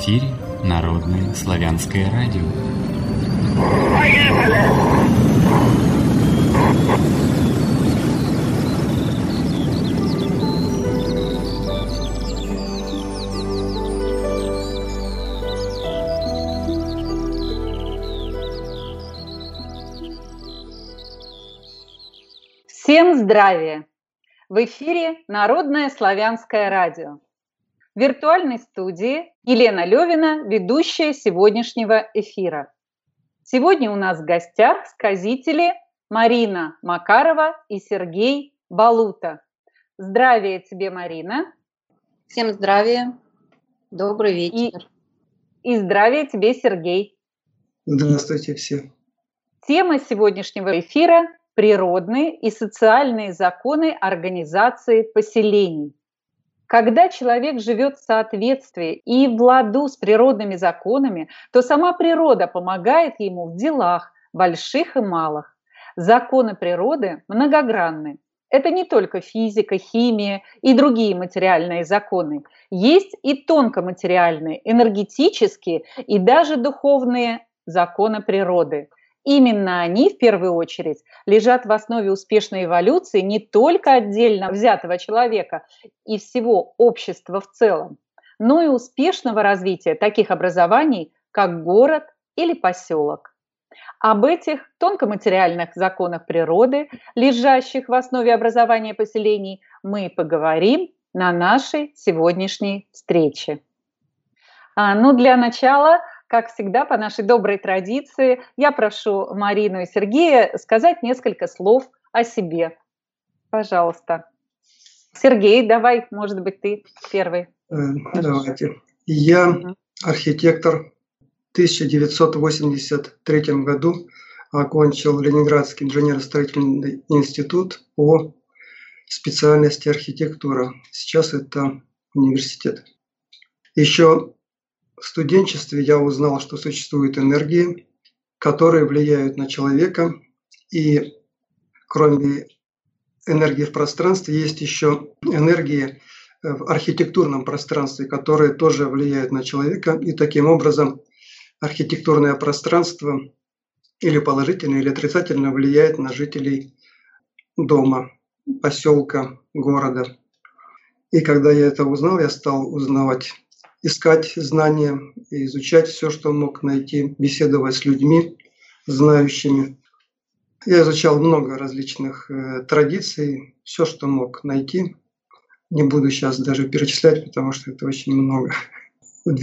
эфире Народное славянское радио. Всем здравия! В эфире Народное славянское радио. В виртуальной студии Елена Левина, ведущая сегодняшнего эфира. Сегодня у нас в гостях сказители Марина Макарова и Сергей Балута. Здравия тебе, Марина. Всем здравия. Добрый вечер. И здравия тебе, Сергей. Здравствуйте все. Тема сегодняшнего эфира – природные и социальные законы организации поселений. Когда человек живет в соответствии и в ладу с природными законами, то сама природа помогает ему в делах, больших и малых. Законы природы многогранны. Это не только физика, химия и другие материальные законы. Есть и тонкоматериальные, энергетические и даже духовные законы природы. Именно они, в первую очередь, лежат в основе успешной эволюции не только отдельно взятого человека и всего общества в целом, но и успешного развития таких образований, как город или поселок. Об этих тонкоматериальных законах природы, лежащих в основе образования поселений, мы поговорим на нашей сегодняшней встрече. Для начала, как всегда, по нашей доброй традиции, я прошу Марину и Сергея сказать несколько слов о себе. Пожалуйста. Сергей, давай, может быть, ты первый. Давайте. Я архитектор. В 1983 году окончил Ленинградский инженерно-строительный институт по специальности архитектура. Сейчас это университет. Еще в студенчестве я узнал, что существуют энергии, которые влияют на человека. И кроме энергии в пространстве, есть еще энергии в архитектурном пространстве, которые тоже влияют на человека. И таким образом архитектурное пространство или положительно, или отрицательно влияет на жителей дома, поселка, города. И когда я это узнал, я стал искать знания, изучать все, что мог найти, беседовать с людьми, знающими. Я изучал много различных традиций, все, что мог найти. Не буду сейчас даже перечислять, потому что это очень много. В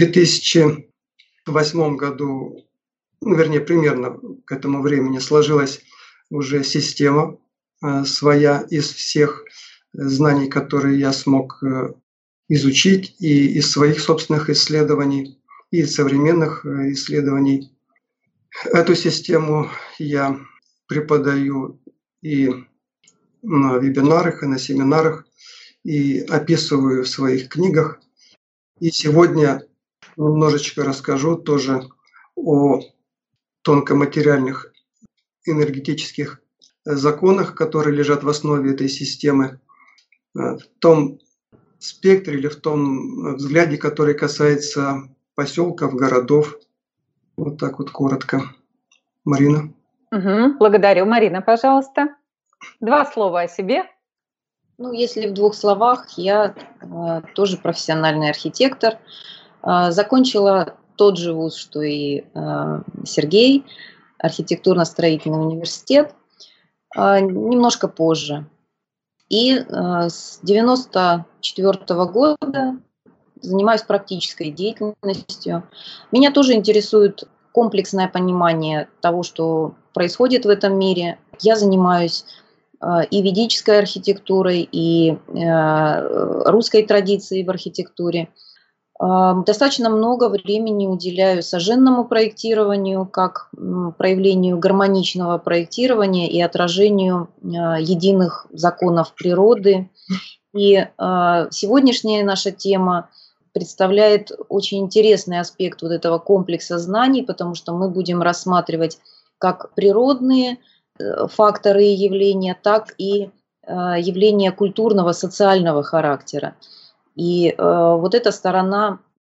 2008 году, примерно к этому времени, сложилась уже система своя из всех знаний, которые я смог изучить, и из своих собственных исследований, и из современных исследований. Эту систему я преподаю и на вебинарах, и на семинарах, и описываю в своих книгах. И сегодня немножечко расскажу тоже о тонкоматериальных энергетических законах, которые лежат в основе этой системы, в том спектре или в том взгляде, который касается поселков, городов. Вот так вот коротко. Марина. Благодарю. Марина, пожалуйста. 2 слова о себе. Если в 2 словах, я тоже профессиональный архитектор. Закончила тот же вуз, что и Сергей, архитектурно-строительный университет, немножко позже. И с 1994 года занимаюсь практической деятельностью. Меня тоже интересует комплексное понимание того, что происходит в этом мире. Я занимаюсь и ведической архитектурой, и русской традицией в архитектуре. Достаточно много времени уделяю сожженному проектированию, как проявлению гармоничного проектирования и отражению единых законов природы. И сегодняшняя наша тема представляет очень интересный аспект вот этого комплекса знаний, потому что мы будем рассматривать как природные факторы и явления, так и явления культурного, социального характера. И вот эта сторона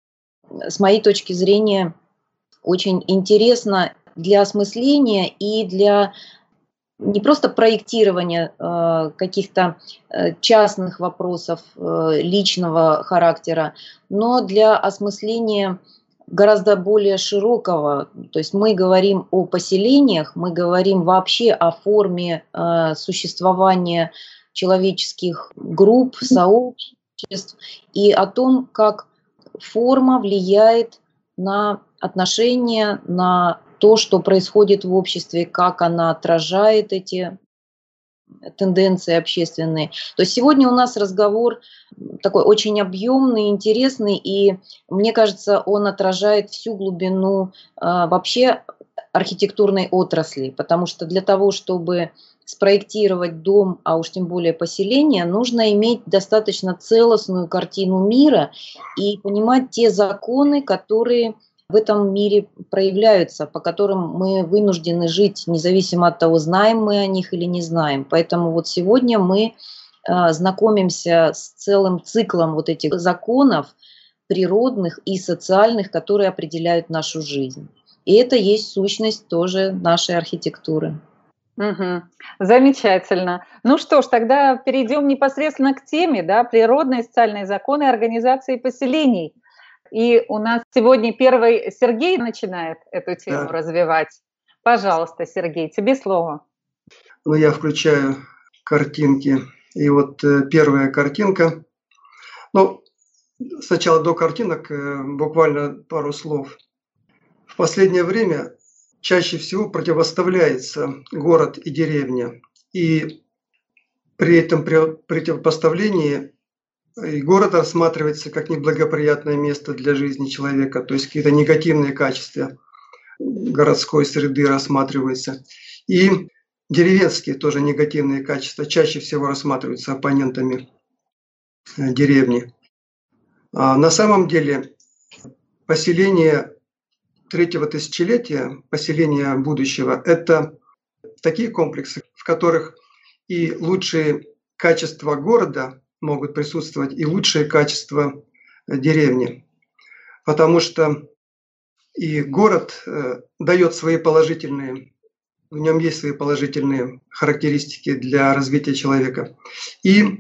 с моей точки зрения, очень интересно для осмысления и для не просто проектирования каких-то частных вопросов личного характера, но для осмысления гораздо более широкого. То есть мы говорим о поселениях, мы говорим вообще о форме существования человеческих групп, сообществ и о том, как форма влияет на отношения, на то, что происходит в обществе, как она отражает эти тенденции общественные. То есть сегодня у нас разговор такой очень объемный, интересный, и мне кажется, он отражает всю глубину вообще архитектурной отрасли, потому что для того, чтобы спроектировать дом, а уж тем более поселение, нужно иметь достаточно целостную картину мира и понимать те законы, которые в этом мире проявляются, по которым мы вынуждены жить, независимо от того, знаем мы о них или не знаем. Поэтому вот сегодня мы знакомимся с целым циклом вот этих законов природных и социальных, которые определяют нашу жизнь. И это есть сущность тоже нашей архитектуры. Угу. Замечательно. Ну что ж, тогда перейдем непосредственно к теме, да, природные и социальные законы организации поселений. И у нас сегодня первый Сергей начинает эту тему развивать. Пожалуйста, Сергей, тебе слово. Ну, я включаю картинки. И вот первая картинка. Ну, сначала до картинок буквально пару слов. В последнее время чаще всего противопоставляется город и деревня. И при этом противопоставлении и город рассматривается как неблагоприятное место для жизни человека, то есть какие-то негативные качества городской среды рассматриваются. И деревенские тоже негативные качества чаще всего рассматриваются оппонентами деревни. На самом деле поселение третьего тысячелетия, поселение будущего, это такие комплексы, в которых и лучшие качества города могут присутствовать, и лучшие качества деревни. Потому что и город дает свои положительные, в нем есть свои положительные характеристики для развития человека. И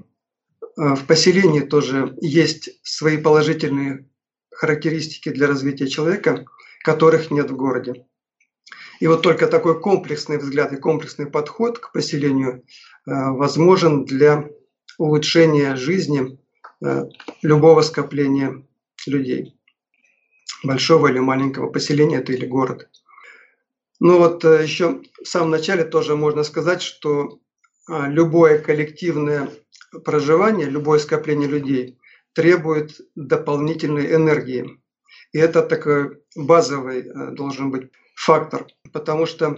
в поселении тоже есть свои положительные характеристики для развития человека, которых нет в городе. И вот только такой комплексный взгляд и комплексный подход к поселению возможен для улучшения жизни любого скопления людей, большого или маленького поселения это или город. Ну вот еще в самом начале тоже можно сказать, что любое коллективное проживание, любое скопление людей требует дополнительной энергии. И это такой базовый должен быть фактор, потому что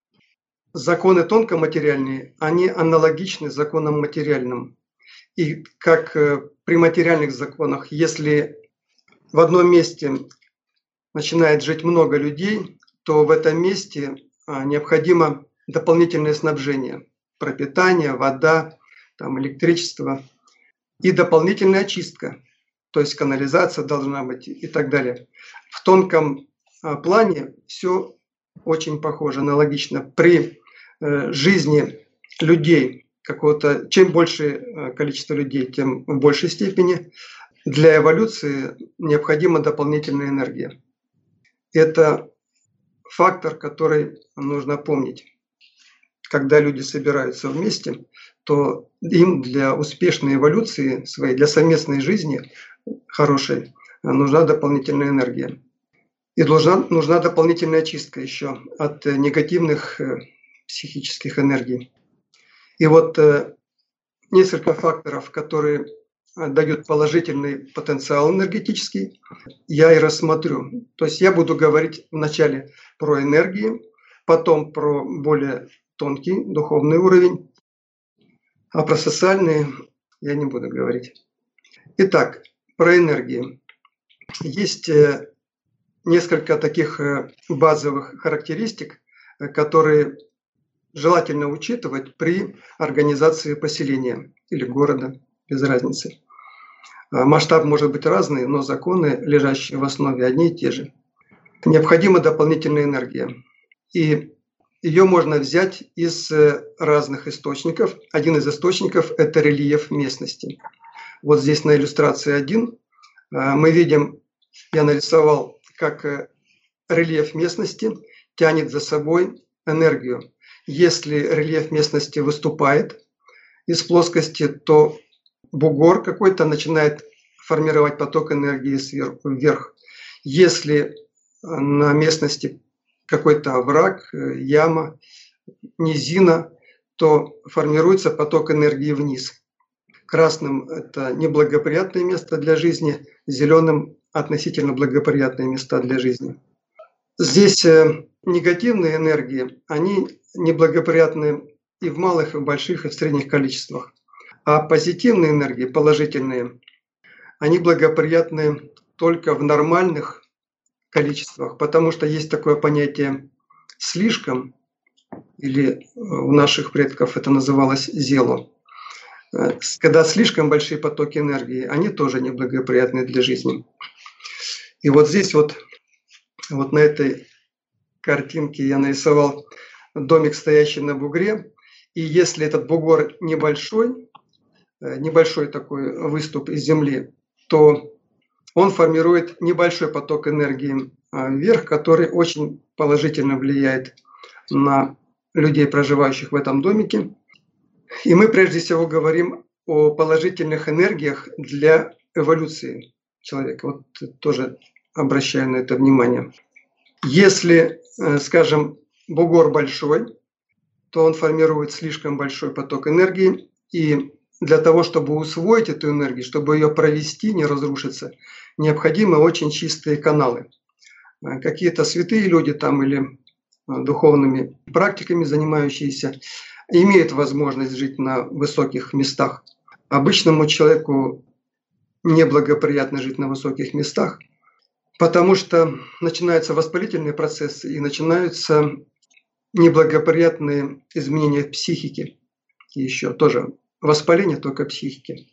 законы тонкоматериальные, они аналогичны законам материальным. И как при материальных законах, если в одном месте начинает жить много людей, то в этом месте необходимо дополнительное снабжение, пропитание, вода, там, электричество и дополнительная очистка, то есть канализация должна быть и так далее. В тонком плане все очень похоже, аналогично. При жизни людей какого-то, чем больше количество людей, тем в большей степени для эволюции необходима дополнительная энергия. Это фактор, который нужно помнить. Когда люди собираются вместе, то им для успешной эволюции своей, для совместной жизни хорошей, нужна дополнительная энергия. И нужна дополнительная очистка еще от негативных психических энергий. И вот несколько факторов, которые дают положительный потенциал энергетический, я и рассмотрю. То есть я буду говорить вначале про энергии, потом про более тонкий духовный уровень, а про социальные я не буду говорить. Итак, про энергии. Есть несколько таких базовых характеристик, которые желательно учитывать при организации поселения или города, без разницы. Масштаб может быть разный, но законы, лежащие в основе, одни и те же. Необходима дополнительная энергия. И ее можно взять из разных источников. Один из источников – это рельеф местности. Вот здесь на иллюстрации 1 мы видим, я нарисовал, как рельеф местности тянет за собой энергию. Если рельеф местности выступает из плоскости, то бугор какой-то начинает формировать поток энергии сверху вверх. Если на местности какой-то овраг, яма, низина, то формируется поток энергии вниз. Красным – это неблагоприятное место для жизни, зеленым – относительно благоприятные места для жизни. Здесь негативные энергии, они неблагоприятны и в малых, и в больших, и в средних количествах. А позитивные энергии, положительные, они благоприятны только в нормальных количествах, потому что есть такое понятие «слишком», или у наших предков это называлось «зело». Когда слишком большие потоки энергии, они тоже неблагоприятны для жизни. И вот здесь вот на этой картинке я нарисовал домик, стоящий на бугре. И если этот бугор небольшой такой выступ из земли, то он формирует небольшой поток энергии вверх, который очень положительно влияет на людей, проживающих в этом домике. И мы прежде всего говорим о положительных энергиях для эволюции человека. Вот тоже обращаю на это внимание. Если, скажем, бугор большой, то он формирует слишком большой поток энергии. И для того, чтобы усвоить эту энергию, чтобы ее провести, не разрушиться, необходимы очень чистые каналы. Какие-то святые люди там или духовными практиками занимающиеся имеют возможность жить на высоких местах. Обычному человеку неблагоприятно жить на высоких местах, потому что начинаются воспалительные процессы и начинаются неблагоприятные изменения в психике. И еще тоже воспаление только психики.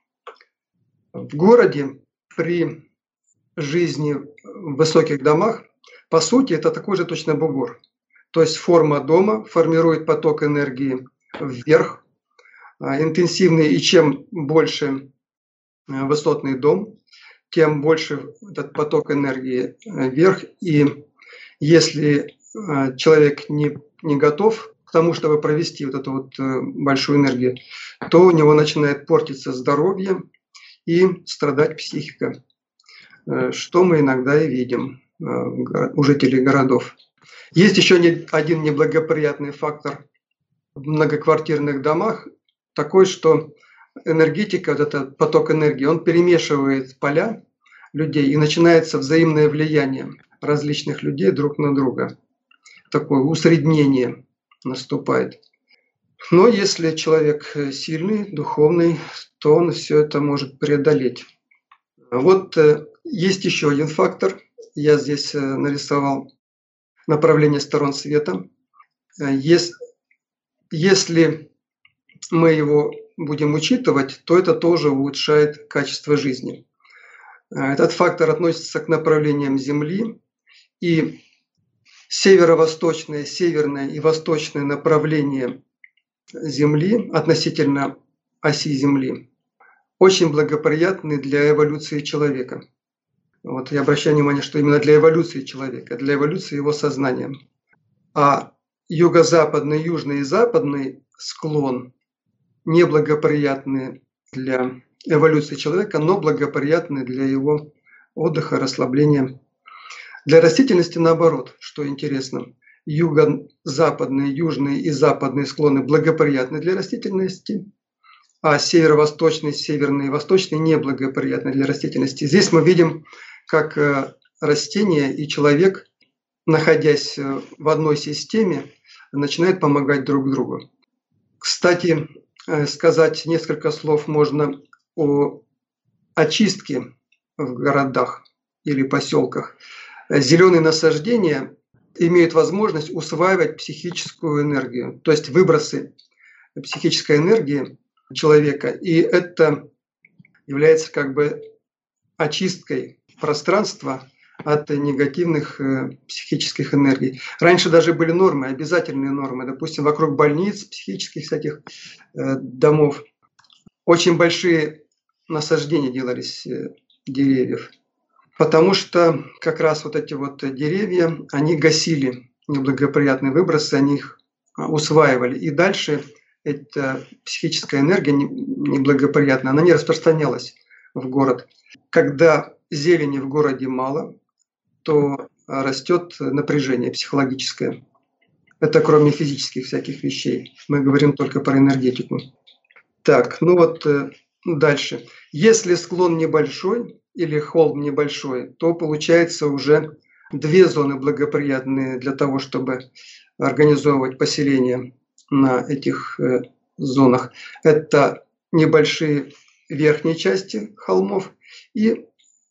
В городе при жизни в высоких домах, по сути, это такой же точно бугор. То есть форма дома формирует поток энергии вверх, интенсивный, и чем больше высотный дом, тем больше этот поток энергии вверх. И если человек не готов к тому, чтобы провести вот эту вот большую энергию, то у него начинает портиться здоровье и страдать психика, что мы иногда и видим у жителей городов. Есть еще один неблагоприятный фактор в многоквартирных домах, такой, что энергетика, вот этот поток энергии, он перемешивает поля людей, и начинается взаимное влияние различных людей друг на друга. Такое усреднение наступает. Но если человек сильный, духовный, то он все это может преодолеть. Вот есть еще один фактор. Я здесь нарисовал направление сторон света. Если мы его будем учитывать, то это тоже улучшает качество жизни. Этот фактор относится к направлениям Земли, и северо-восточное, северное и восточное направление Земли относительно оси Земли очень благоприятны для эволюции человека. Вот я обращаю внимание, что именно для эволюции человека, для эволюции его сознания. А юго-западный, южный и западный склон неблагоприятны для эволюции человека, но благоприятны для его отдыха, расслабления. Для растительности наоборот, что интересно. Юго-западные, южные и западные склоны благоприятны для растительности, а северо-восточные, северные и восточные неблагоприятны для растительности. Здесь мы видим, как растения и человек, находясь в одной системе, начинают помогать друг другу. Кстати, сказать несколько слов можно о очистке в городах или поселках. Зеленые насаждения имеют возможность усваивать психическую энергию, то есть выбросы психической энергии человека. И это является как бы очисткой пространства от негативных психических энергий. Раньше даже были нормы, обязательные нормы, допустим, вокруг больниц, психических всяких домов. Очень большие насаждения делались деревьев, потому что как раз вот эти вот деревья, они гасили неблагоприятные выбросы, они их усваивали. И дальше эта психическая энергия неблагоприятная, она не распространялась в город. Когда зелени в городе мало, то растет напряжение психологическое. Это кроме физических всяких вещей. Мы говорим только про энергетику. Так, ну вот дальше. Если склон небольшой или холм небольшой, то получается уже две зоны благоприятные для того, чтобы организовывать поселение на этих зонах. Это небольшие верхние части холмов и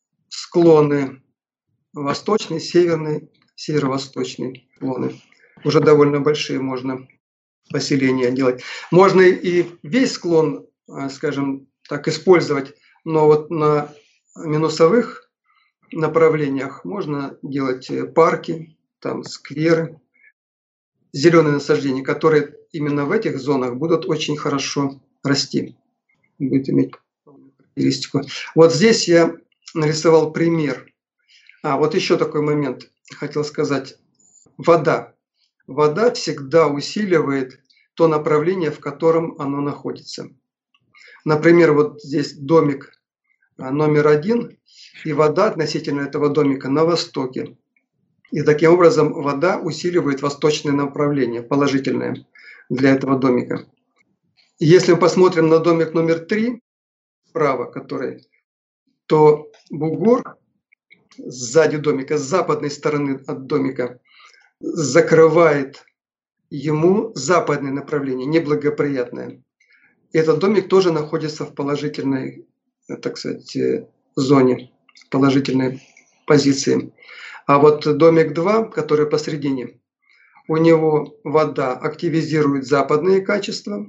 склоны восточный, северный, северо-восточный склоны. Уже довольно большие можно поселения делать. Можно и весь склон, скажем так, использовать, но вот на минусовых направлениях можно делать парки, там скверы, зеленые насаждения, которые именно в этих зонах будут очень хорошо расти, будет иметь характеристику. Вот здесь я нарисовал пример. Вот еще такой момент хотел сказать. Вода. Вода всегда усиливает то направление, в котором оно находится. Например, вот здесь домик номер 1, и вода относительно этого домика на востоке. И таким образом вода усиливает восточное направление, положительное для этого домика. Если мы посмотрим на домик номер 3, справа, который, то бугор сзади домика, с западной стороны от домика, закрывает ему западное направление, неблагоприятное. Этот домик тоже находится в положительной, так сказать, зоне, положительной позиции. А вот домик 2, который посередине, у него вода активизирует западные качества,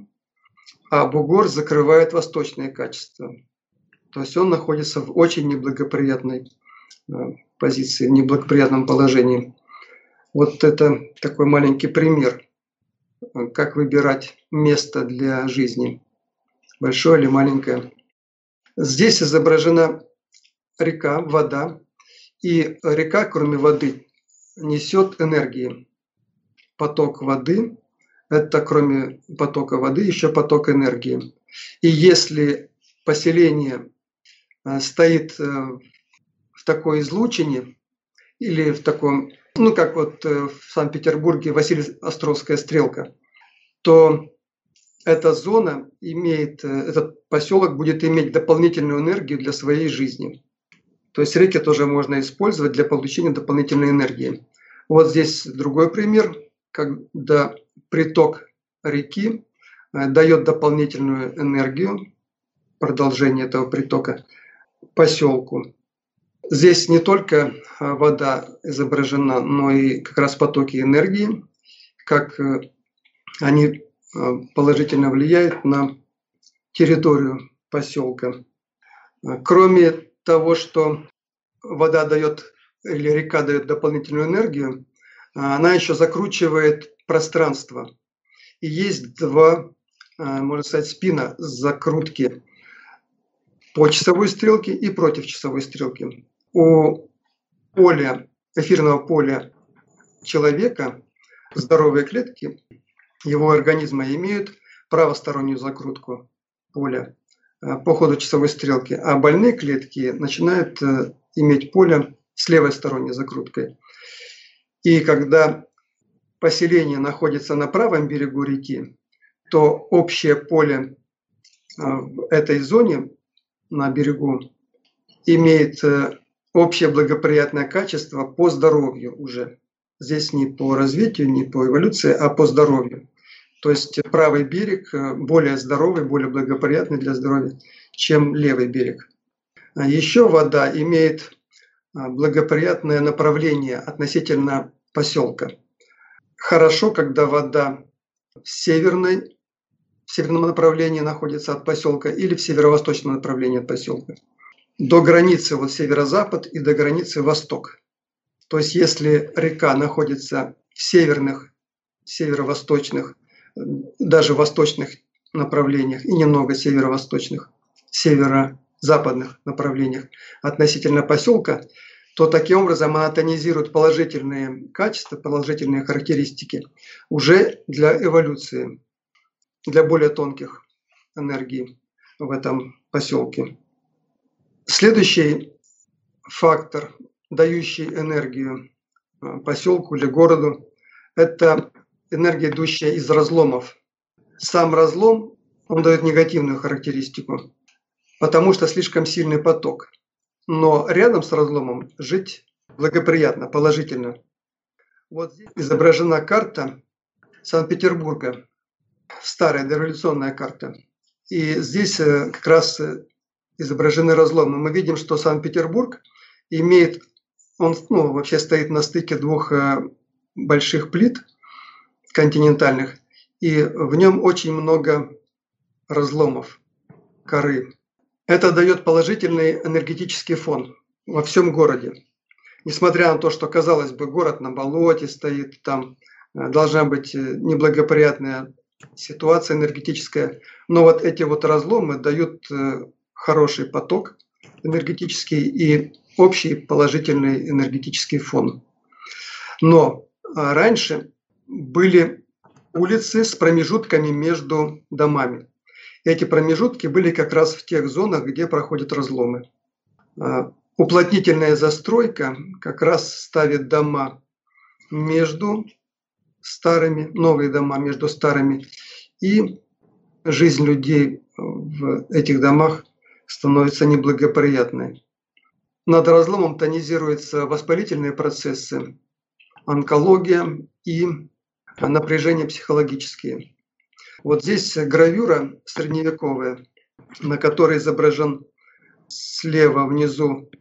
а бугор закрывает восточные качества. То есть он находится в очень неблагоприятной позиции, в неблагоприятном положении. Вот это такой маленький пример, как выбирать место для жизни, большое или маленькое. Здесь изображена река, вода, и река, кроме воды, несет энергии. Поток воды – это кроме потока воды еще поток энергии. И если поселение стоит в такой излучине или в таком, ну как вот в Санкт-Петербурге Васильевостровская стрелка, то эта зона имеет, этот поселок будет иметь дополнительную энергию для своей жизни. То есть реки тоже можно использовать для получения дополнительной энергии. Вот здесь другой пример, когда приток реки дает дополнительную энергию, продолжение этого притока, поселку. Здесь не только вода изображена, но и как раз потоки энергии, как они положительно влияют на территорию поселка. Кроме того, что вода дает или река дает дополнительную энергию, она еще закручивает пространство. И есть два, можно сказать, спина закрутки по часовой стрелке и против часовой стрелки. У поля, эфирного поля человека здоровые клетки его организма имеют правостороннюю закрутку поля по ходу часовой стрелки, а больные клетки начинают иметь поле с левосторонней закруткой. И когда поселение находится на правом берегу реки, то общее поле в этой зоне на берегу имеет общее благоприятное качество по здоровью уже. Здесь не по развитию, не по эволюции, а по здоровью. То есть правый берег более здоровый, более благоприятный для здоровья, чем левый берег. Еще вода имеет благоприятное направление относительно поселка. Хорошо, когда вода в северной в северном направлении находится от поселка или в северо-восточном направлении от поселка. До границы вот северо-запад и до границы восток. То есть если река находится в северных, северо-восточных, даже восточных направлениях и немного северо-восточных, северо-западных направлениях относительно поселка, то таким образом она тонизирует положительные качества, положительные характеристики уже для эволюции, для более тонких энергий в этом поселке. Следующий фактор, дающий энергию поселку или городу, это энергия, идущая из разломов. Сам разлом, он дает негативную характеристику, потому что слишком сильный поток. Но рядом с разломом жить благоприятно, положительно. Вот здесь изображена карта Санкт-Петербурга, старая дореволюционная карта. И здесь как раз изображены разломы. Мы видим, что Санкт-Петербург имеет, он вообще стоит на стыке двух больших плит континентальных, и в нем очень много разломов, коры. Это дает положительный энергетический фон во всем городе. Несмотря на то, что, казалось бы, город на болоте стоит, там должна быть неблагоприятная ситуация энергетическая, но вот эти вот разломы дают хороший поток энергетический и общий положительный энергетический фон. Но раньше были улицы с промежутками между домами. Эти промежутки были как раз в тех зонах, где проходят разломы. Уплотнительная застройка как раз ставит дома между старыми, новые дома между старыми, и жизнь людей в этих домах становится неблагоприятной. Над разломом тонизируются воспалительные процессы, онкология и напряжения психологические. Вот здесь гравюра средневековая, на которой изображен слева внизу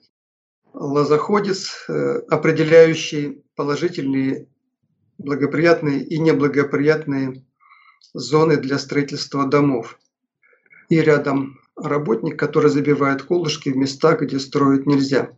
лозоходец, определяющий положительные, благоприятные и неблагоприятные зоны для строительства домов. И рядом работник, который забивает колышки в местах, где строить нельзя.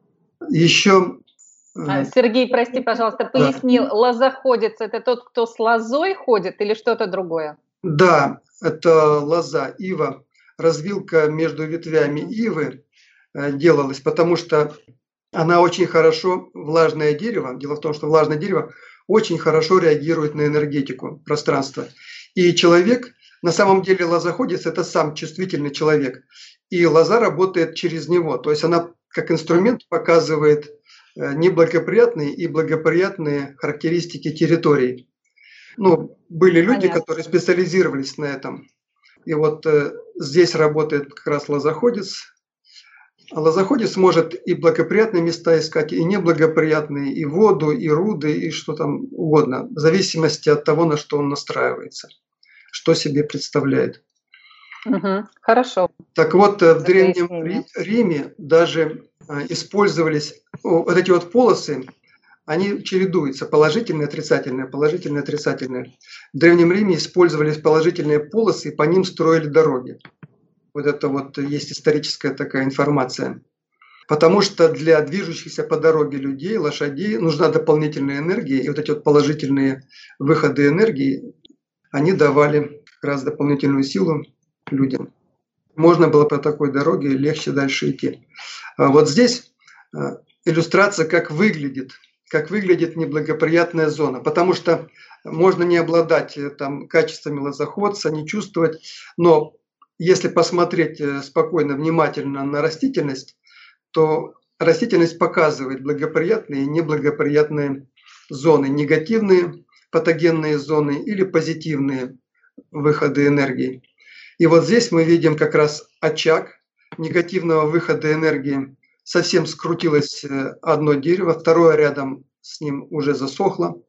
Еще... Сергей, прости, пожалуйста, поясни, лозоходец – это тот, кто с лозой ходит или что-то другое? Да, это лоза, ива. Развилка между ветвями ивы делалась, потому что она очень хорошо, влажное дерево, дело в том, что влажное дерево очень хорошо реагирует на энергетику пространства. И человек, на самом деле лозоходец – это сам чувствительный человек. И лоза работает через него, то есть она как инструмент показывает неблагоприятные и благоприятные характеристики территорий. Были люди, Понятно. которые специализировались на этом. И вот здесь работает как раз лозоходец. А лозоходец может и благоприятные места искать, и неблагоприятные, и воду, и руды, и что там угодно, в зависимости от того, на что он настраивается, что себе представляет. Хорошо. Так вот, в Древнем Риме даже использовались вот эти вот полосы, они чередуются, положительные, отрицательные, положительные, отрицательные. В Древнем Риме использовались положительные полосы, и по ним строили дороги. Вот это вот есть историческая такая информация. Потому что для движущихся по дороге людей, лошадей нужна дополнительная энергия, и вот эти вот положительные выходы энергии, они давали как раз дополнительную силу людям. Можно было по такой дороге легче дальше идти. Вот здесь иллюстрация, как выглядит неблагоприятная зона. Потому что можно не обладать там качествами лозоходца, не чувствовать, но если посмотреть спокойно, внимательно на растительность, то растительность показывает благоприятные и неблагоприятные зоны, негативные патогенные зоны или позитивные выходы энергии. И вот здесь мы видим как раз очаг негативного выхода энергии. Совсем скрутилось одно дерево, второе рядом с ним уже засохло.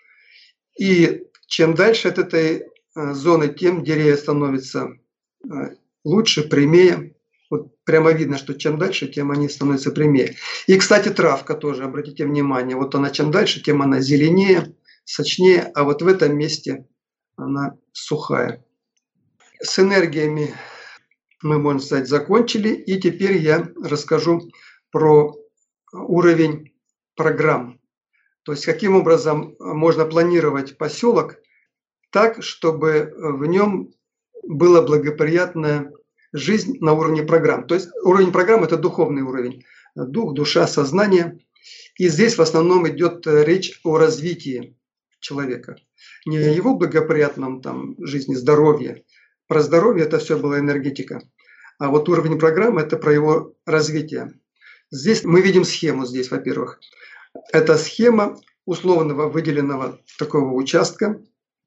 И чем дальше от этой зоны, тем деревья становятся лучше, прямее. Вот прямо видно, что чем дальше, тем они становятся прямее. И, кстати, травка тоже, обратите внимание, вот она чем дальше, тем она зеленее, сочнее, а вот в этом месте она сухая. С энергиями мы, можно сказать, закончили. И теперь я расскажу про уровень программ. То есть каким образом можно планировать поселок так, чтобы в нем была благоприятная жизнь на уровне программ. То есть уровень программ – это духовный уровень. Дух, душа, сознание. И здесь в основном идет речь о развитии человека. Не о его благоприятном жизни, здоровье. Про здоровье это все была энергетика. А вот уровень программы – это про его развитие. Здесь мы видим схему, здесь, во-первых. Это схема условного выделенного такого участка.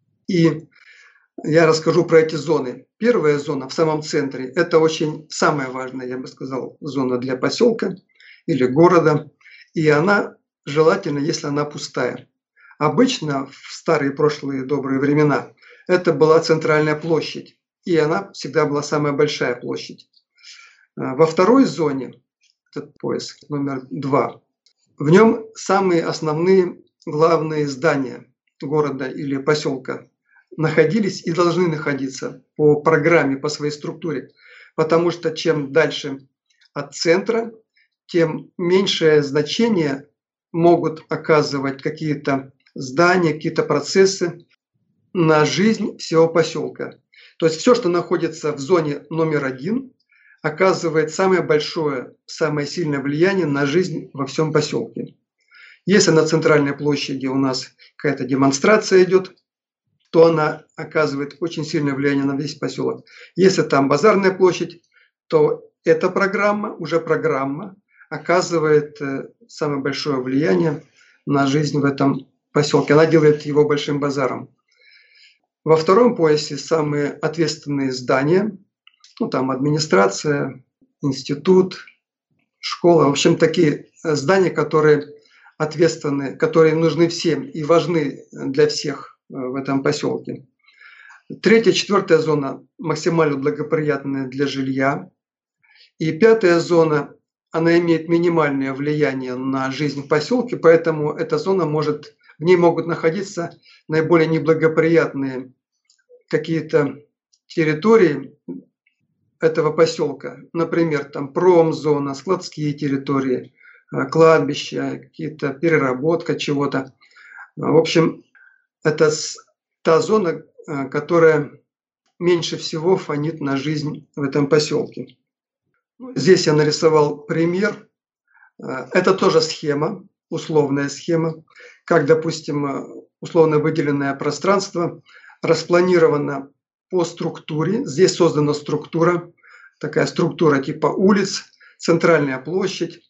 И я расскажу про эти зоны. Первая зона в самом центре – это очень самая важная, я бы сказал, зона для поселка или города. И она желательно, если она пустая. Обычно в старые прошлые добрые времена это была центральная площадь. И она всегда была самая большая площадь. Во второй зоне, этот пояс номер 2, в нем самые основные главные здания города или поселка находились и должны находиться по программе, по своей структуре. Потому что чем дальше от центра, тем меньшее значение могут оказывать какие-то здания, какие-то процессы на жизнь всего поселка. То есть все, что находится в зоне номер 1, оказывает самое большое, самое сильное влияние на жизнь во всем поселке. Если на центральной площади у нас какая-то демонстрация идет, то она оказывает очень сильное влияние на весь поселок. Если там базарная площадь, то эта программа, уже программа, оказывает самое большое влияние на жизнь в этом поселке. Она делает его большим базаром. Во втором поясе самые ответственные здания, там администрация, институт, школа, в общем, такие здания, которые ответственны, которые нужны всем и важны для всех в этом поселке. Третья, четвертая зона максимально благоприятная для жилья. И пятая зона, она имеет минимальное влияние на жизнь в поселке, поэтому эта зона может, в ней могут находиться наиболее неблагоприятные какие-то территории этого поселка. Например, там промзона, складские территории, кладбища, какие-то переработка чего-то. В общем, это та зона, которая меньше всего фонит на жизнь в этом поселке. Здесь я нарисовал пример. Это тоже схема, условная схема, как, допустим, условно выделенное пространство распланировано по структуре. Здесь создана структура, такая структура типа улиц, центральная площадь.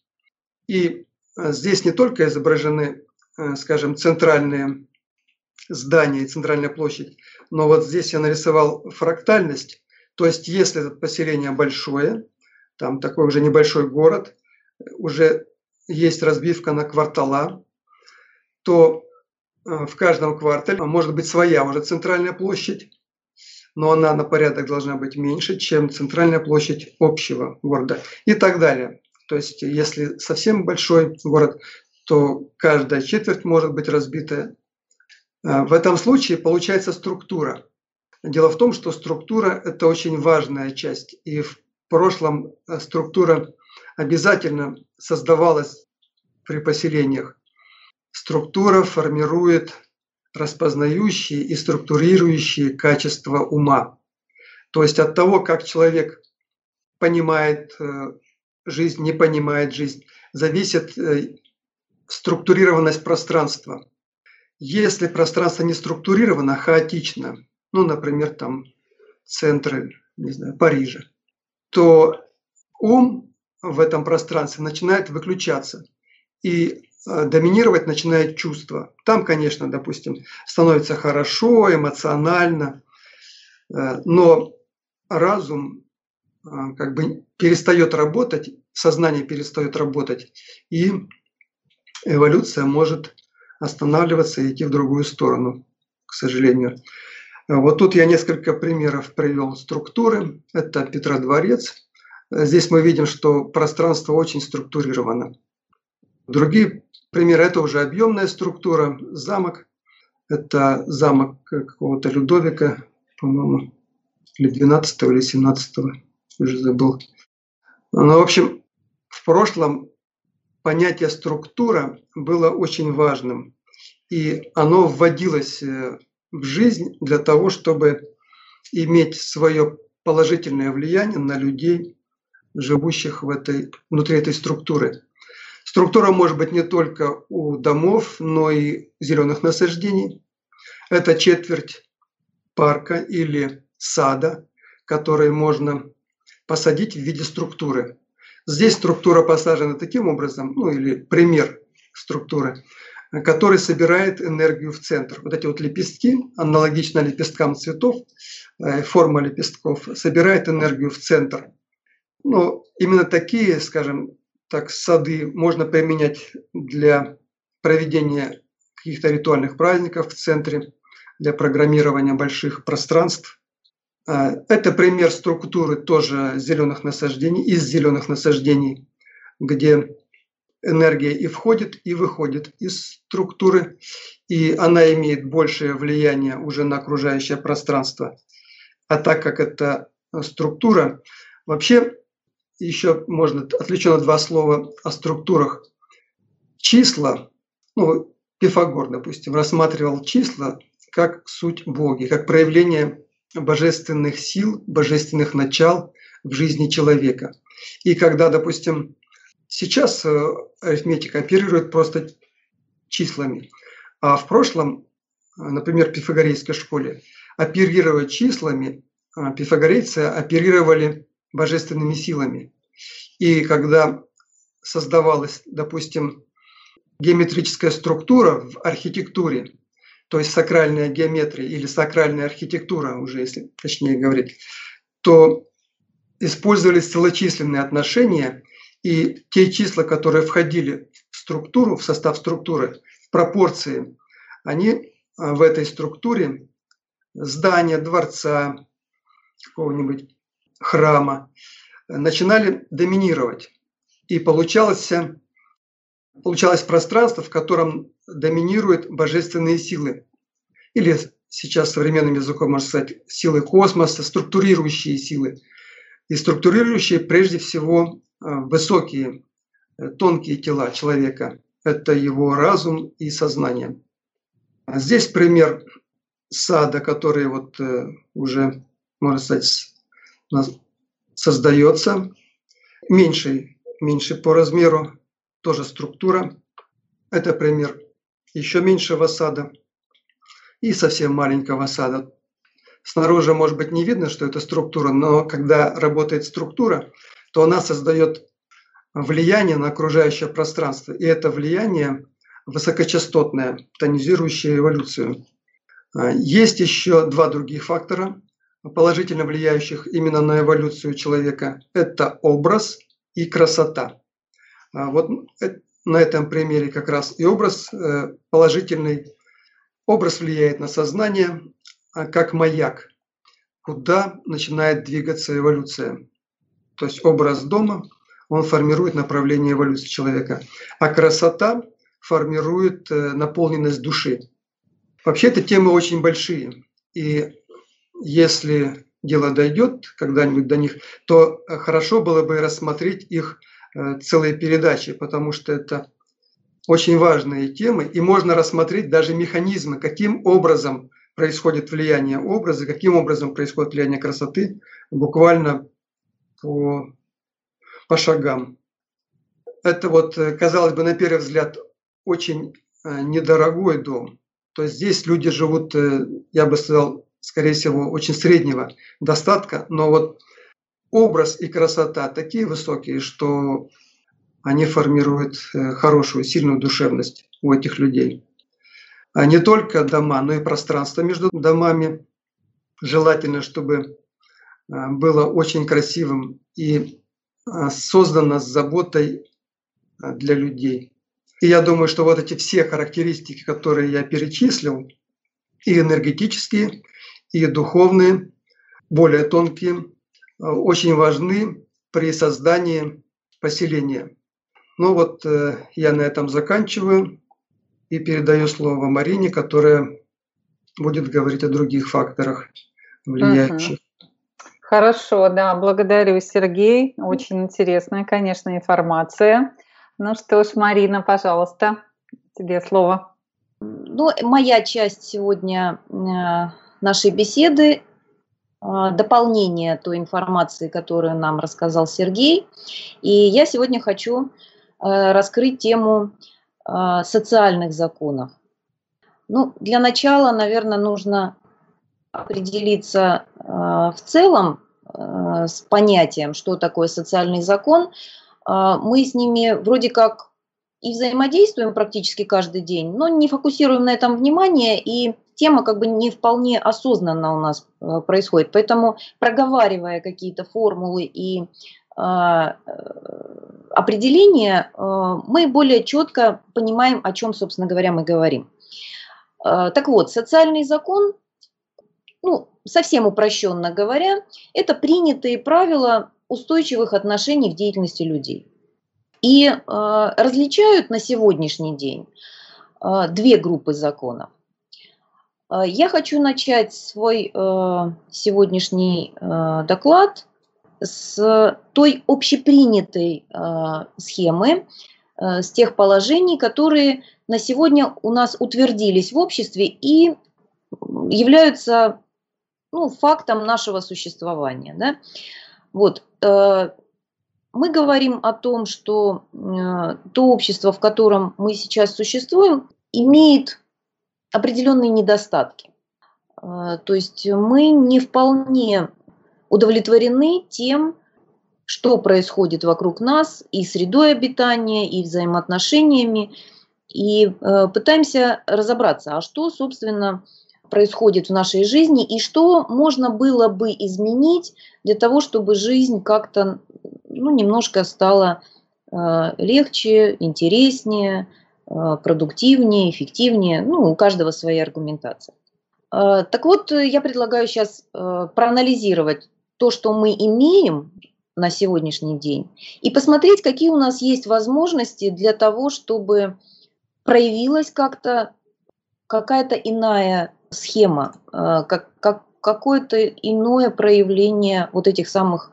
И здесь не только изображены, скажем, центральные здания и центральная площадь, но вот здесь я нарисовал фрактальность. То есть если это поселение большое, там такой уже небольшой город, уже есть разбивка на квартала, то в каждом квартале может быть своя уже центральная площадь, но она на порядок должна быть меньше, чем центральная площадь общего города и так далее. То есть если совсем большой город, то каждая четверть может быть разбита. В этом случае получается структура. Дело в том, что структура – это очень важная часть. И в прошлом структура обязательно создавалась при поселениях. Структура формирует распознающие и структурирующие качества ума. То есть от того, как человек понимает жизнь, не понимает жизнь, зависит структурированность пространства. Если пространство не структурировано, хаотично, например, там центры, не знаю, Парижа, то ум в этом пространстве начинает выключаться. И доминировать начинает чувство. Там, конечно, допустим, становится хорошо, эмоционально, но разум как бы перестает работать, сознание перестает работать, и эволюция может останавливаться и идти в другую сторону, к сожалению. Вот тут я несколько примеров привел структуры. Это Петродворец. Здесь мы видим, что пространство очень структурировано. Другие примеры – это уже объемная структура. Замок – это замок какого-то Людовика, по-моему, или 12 или 17, уже забыл. Ну, в общем, в прошлом понятие структура было очень важным, и оно вводилось в жизнь для того, чтобы иметь свое положительное влияние на людей, живущих внутри этой структуры. Структура может быть не только у домов, но и зеленых насаждений. Это четверть парка или сада, который можно посадить в виде структуры. Здесь структура посажена таким образом, ну или пример структуры, который собирает энергию в центр. Вот эти вот лепестки, аналогично лепесткам цветов, форма лепестков, собирает энергию в центр. Но именно такие, скажем так, сады можно применять для проведения каких-то ритуальных праздников в центре, для программирования больших пространств. Это пример структуры тоже зеленых насаждений, из зеленых насаждений, где энергия и входит, и выходит из структуры, и она имеет большее влияние уже на окружающее пространство. А так как это структура, вообще еще можно отвлеченно два слова о структурах. Числа, ну, Пифагор, допустим, рассматривал числа как суть боги, как проявление божественных сил, божественных начал в жизни человека. И когда, допустим, сейчас арифметика оперирует просто числами, а в прошлом, например, в пифагорейской школе, оперируя числами, пифагорейцы оперировали божественными силами. И когда создавалась, допустим, геометрическая структура в архитектуре, то есть сакральная геометрия или сакральная архитектура, уже если точнее говорить, то использовались целочисленные отношения, и те числа, которые входили в структуру, в состав структуры, в пропорции, они в этой структуре здания, дворца, какого-нибудь храма начинали доминировать. И получалось пространство, в котором доминируют божественные силы. Или сейчас современным языком можно сказать силы космоса, структурирующие силы. И структурирующие прежде всего высокие, тонкие тела человека. Это его разум и сознание. Здесь пример сада, который вот уже, можно сказать, создается. Меньше по размеру, тоже структура. Это пример еще меньшего сада и совсем маленького сада. Снаружи, может быть, не видно, что это структура, но когда работает структура, то она создает влияние на окружающее пространство. И это влияние высокочастотное, тонизирующее эволюцию. Есть еще два других фактора, положительно влияющих именно на эволюцию человека. Это образ и красота. Вот на этом примере как раз и образ положительный. Образ влияет на сознание как маяк, куда начинает двигаться эволюция. То есть образ дома, он формирует направление эволюции человека, а красота формирует наполненность души. Вообще, это темы очень большие. И если дело дойдет когда-нибудь до них, то хорошо было бы рассмотреть их целые передачи, потому что это очень важные темы, и можно рассмотреть даже механизмы, каким образом происходит влияние образа, каким образом происходит влияние красоты, буквально по шагам. Это вот, казалось бы, на первый взгляд, очень недорогой дом. То есть здесь люди живут, я бы сказал, скорее всего, очень среднего достатка, но вот образ и красота такие высокие, что они формируют хорошую, сильную душевность у этих людей. А не только дома, но и пространство между домами. Желательно, чтобы было очень красивым и создано с заботой для людей. И я думаю, что вот эти все характеристики, которые я перечислил, и энергетические, и духовные, более тонкие, очень важны при создании поселения. Ну вот я на этом заканчиваю и передаю слово Марине, которая будет говорить о других факторах, влияющих Хорошо, да, благодарю, Сергей. Очень интересная, конечно, информация. Ну что ж, Марина, пожалуйста, тебе слово. Ну, моя часть сегодня нашей беседы дополнение той информации, которую нам рассказал Сергей. И я сегодня хочу раскрыть тему социальных законов. Ну, для начала, наверное, нужно определиться в целом с понятием, что такое социальный закон. Мы с ними вроде как и взаимодействуем практически каждый день, но не фокусируем на этом внимание, и тема как бы не вполне осознанно у нас происходит. Поэтому, проговаривая какие-то формулы и определения, мы более четко понимаем, о чем, собственно говоря, мы говорим. Так вот, социальный закон, ну, совсем упрощенно говоря, это принятые правила устойчивых отношений в деятельности людей. И различают на сегодняшний день две группы законов. Я хочу начать свой сегодняшний доклад с той общепринятой схемы, с тех положений, которые на сегодня у нас утвердились в обществе и являются, ну, фактом нашего существования. Да? Вот. Мы говорим о том, что то общество, в котором мы сейчас существуем, имеет определенные недостатки. То есть мы не вполне удовлетворены тем, что происходит вокруг нас, и средой обитания, и взаимоотношениями, и пытаемся разобраться, а что, собственно, происходит в нашей жизни, и что можно было бы изменить для того, чтобы жизнь как-то, ну, немножко стала легче, интереснее, продуктивнее, эффективнее. Ну, у каждого своя аргументация. Так вот, я предлагаю сейчас проанализировать то, что мы имеем на сегодняшний день, и посмотреть, какие у нас есть возможности для того, чтобы проявилась как-то какая-то иная схема, какое-то иное проявление вот этих самых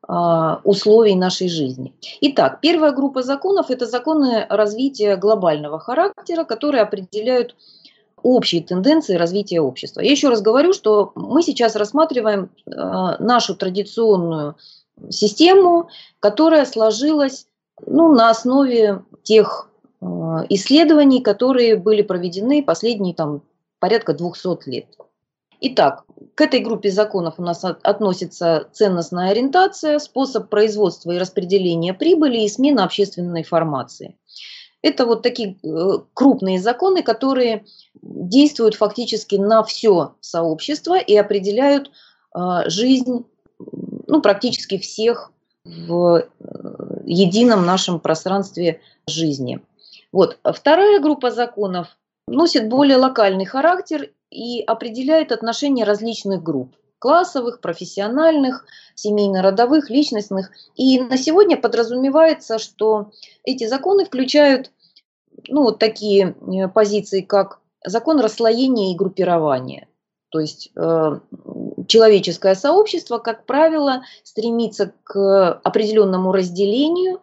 условий нашей жизни. Итак, первая группа законов – это законы развития глобального характера, которые определяют общие тенденции развития общества. Я еще раз говорю, что мы сейчас рассматриваем нашу традиционную систему, которая сложилась, ну, на основе тех исследований, которые были проведены последние порядка 200 лет. Итак, к этой группе законов у нас относится ценностная ориентация, способ производства и распределения прибыли и смена общественной формации. Это вот такие крупные законы, которые действуют фактически на все сообщество и определяют жизнь, ну, практически всех в едином нашем пространстве жизни. Вот. Вторая группа законов носит более локальный характер и определяет отношения различных групп – классовых, профессиональных, семейно-родовых, личностных. И на сегодня подразумевается, что эти законы включают, ну, вот такие позиции, как закон расслоения и группирования. То есть человеческое сообщество, как правило, стремится к определенному разделению,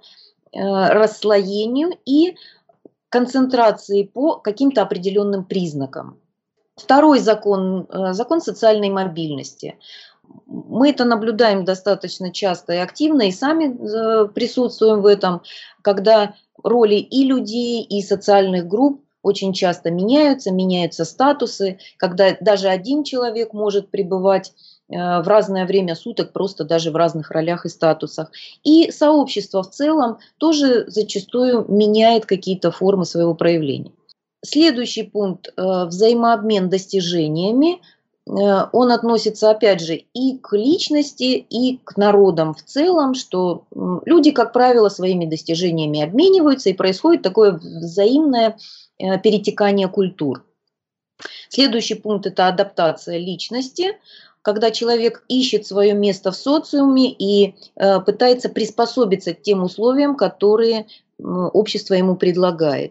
расслоению и концентрации по каким-то определенным признакам. Второй закон, закон социальной мобильности. Мы это наблюдаем достаточно часто и активно, и сами присутствуем в этом, когда роли и людей, и социальных групп очень часто меняются статусы, когда даже один человек может пребывать в разное время суток, просто даже в разных ролях и статусах. И сообщество в целом тоже зачастую меняет какие-то формы своего проявления. Следующий пункт – взаимообмен достижениями. Он относится, опять же, и к личности, и к народам в целом, что люди, как правило, своими достижениями обмениваются, и происходит такое взаимное перетекание культур. Следующий пункт – это адаптация личности, когда человек ищет свое место в социуме и пытается приспособиться к тем условиям, которые общество ему предлагает.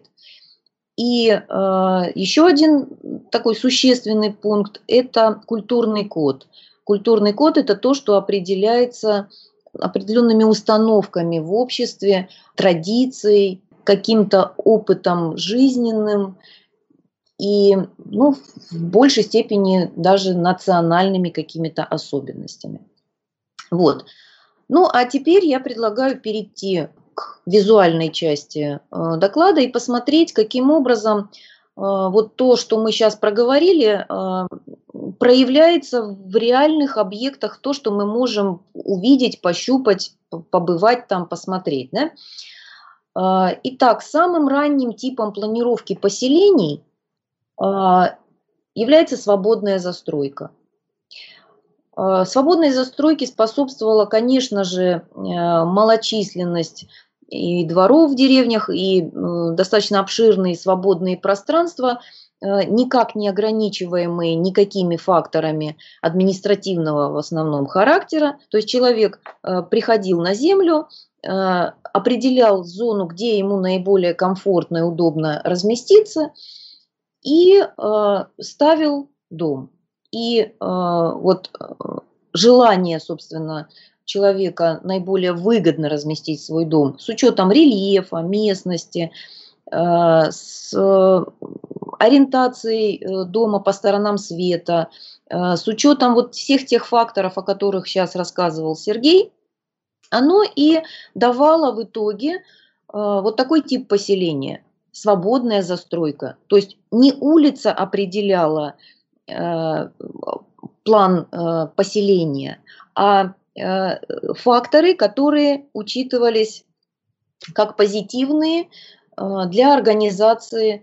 И еще один такой существенный пункт – это культурный код. Культурный код – это то, что определяется определенными установками в обществе, традицией, каким-то опытом жизненным и в большей степени даже национальными какими-то особенностями. Вот. Ну, а теперь я предлагаю перейти к визуальной части доклада и посмотреть, каким образом вот то, что мы сейчас проговорили, проявляется в реальных объектах, то, что мы можем увидеть, пощупать, побывать там, посмотреть. Да? Итак, самым ранним типом планировки поселений является свободная застройка. Свободной застройке способствовала, конечно же, малочисленность и дворов в деревнях, и достаточно обширные свободные пространства, никак не ограничиваемые никакими факторами административного в основном характера. То есть человек приходил на землю, определял зону, где ему наиболее комфортно и удобно разместиться, и ставил дом. И вот желание, собственно, человека наиболее выгодно разместить свой дом с учетом рельефа, местности, с ориентацией дома по сторонам света, с учетом вот всех тех факторов, о которых сейчас рассказывал Сергей, оно и давало в итоге вот такой тип поселения – свободная застройка. То есть не улица определяла план поселения, а факторы, которые учитывались как позитивные для организации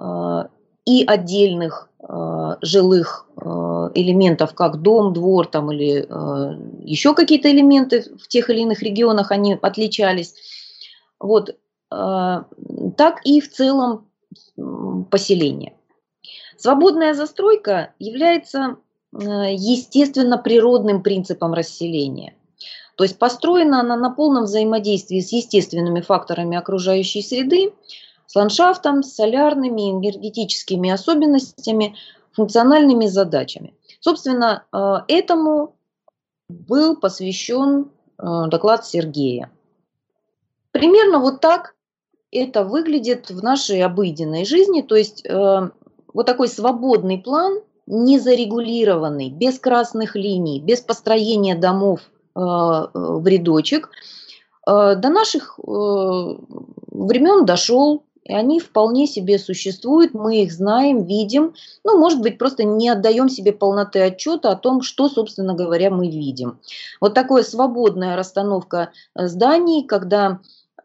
и отдельных жилых элементов, как дом, двор там, или еще какие-то элементы в тех или иных регионах они отличались. Вот, так и в целом поселение. Свободная застройка является естественно природным принципом расселения. То есть построена она на полном взаимодействии с естественными факторами окружающей среды, с ландшафтом, с солярными, энергетическими особенностями, функциональными задачами. Собственно, этому был посвящен доклад Сергея. Примерно вот так это выглядит в нашей обыденной жизни. То есть вот такой свободный план, незарегулированный, без красных линий, без построения домов в рядочек, до наших времен дошел, и они вполне себе существуют, мы их знаем, видим, может быть, просто не отдаем себе полноты отчета о том, что, собственно говоря, мы видим. Вот такая свободная расстановка зданий, когда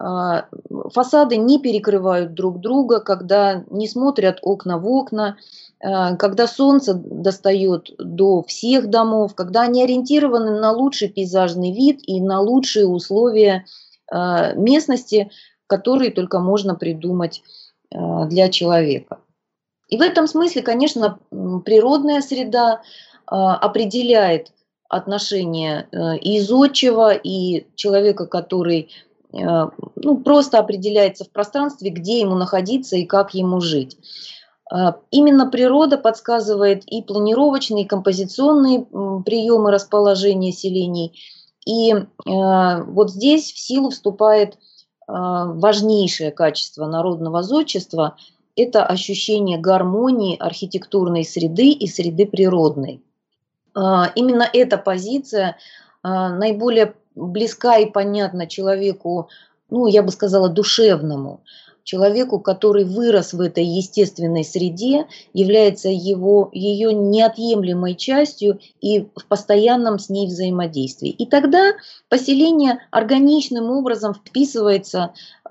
фасады не перекрывают друг друга, когда не смотрят окна в окна, когда солнце достает до всех домов, когда они ориентированы на лучший пейзажный вид и на лучшие условия местности, которые только можно придумать для человека. И в этом смысле, конечно, природная среда определяет отношение и зодчего, и человека, который просто определяется в пространстве, где ему находиться и как ему жить. Именно природа подсказывает и планировочные, и композиционные приемы расположения селений. И вот здесь в силу вступает важнейшее качество народного зодчества – это ощущение гармонии архитектурной среды и среды природной. Именно эта позиция наиболее близка и понятна человеку, я бы сказала, душевному. Человеку, который вырос в этой естественной среде, является ее неотъемлемой частью и в постоянном с ней взаимодействии. И тогда поселение органичным образом вписывается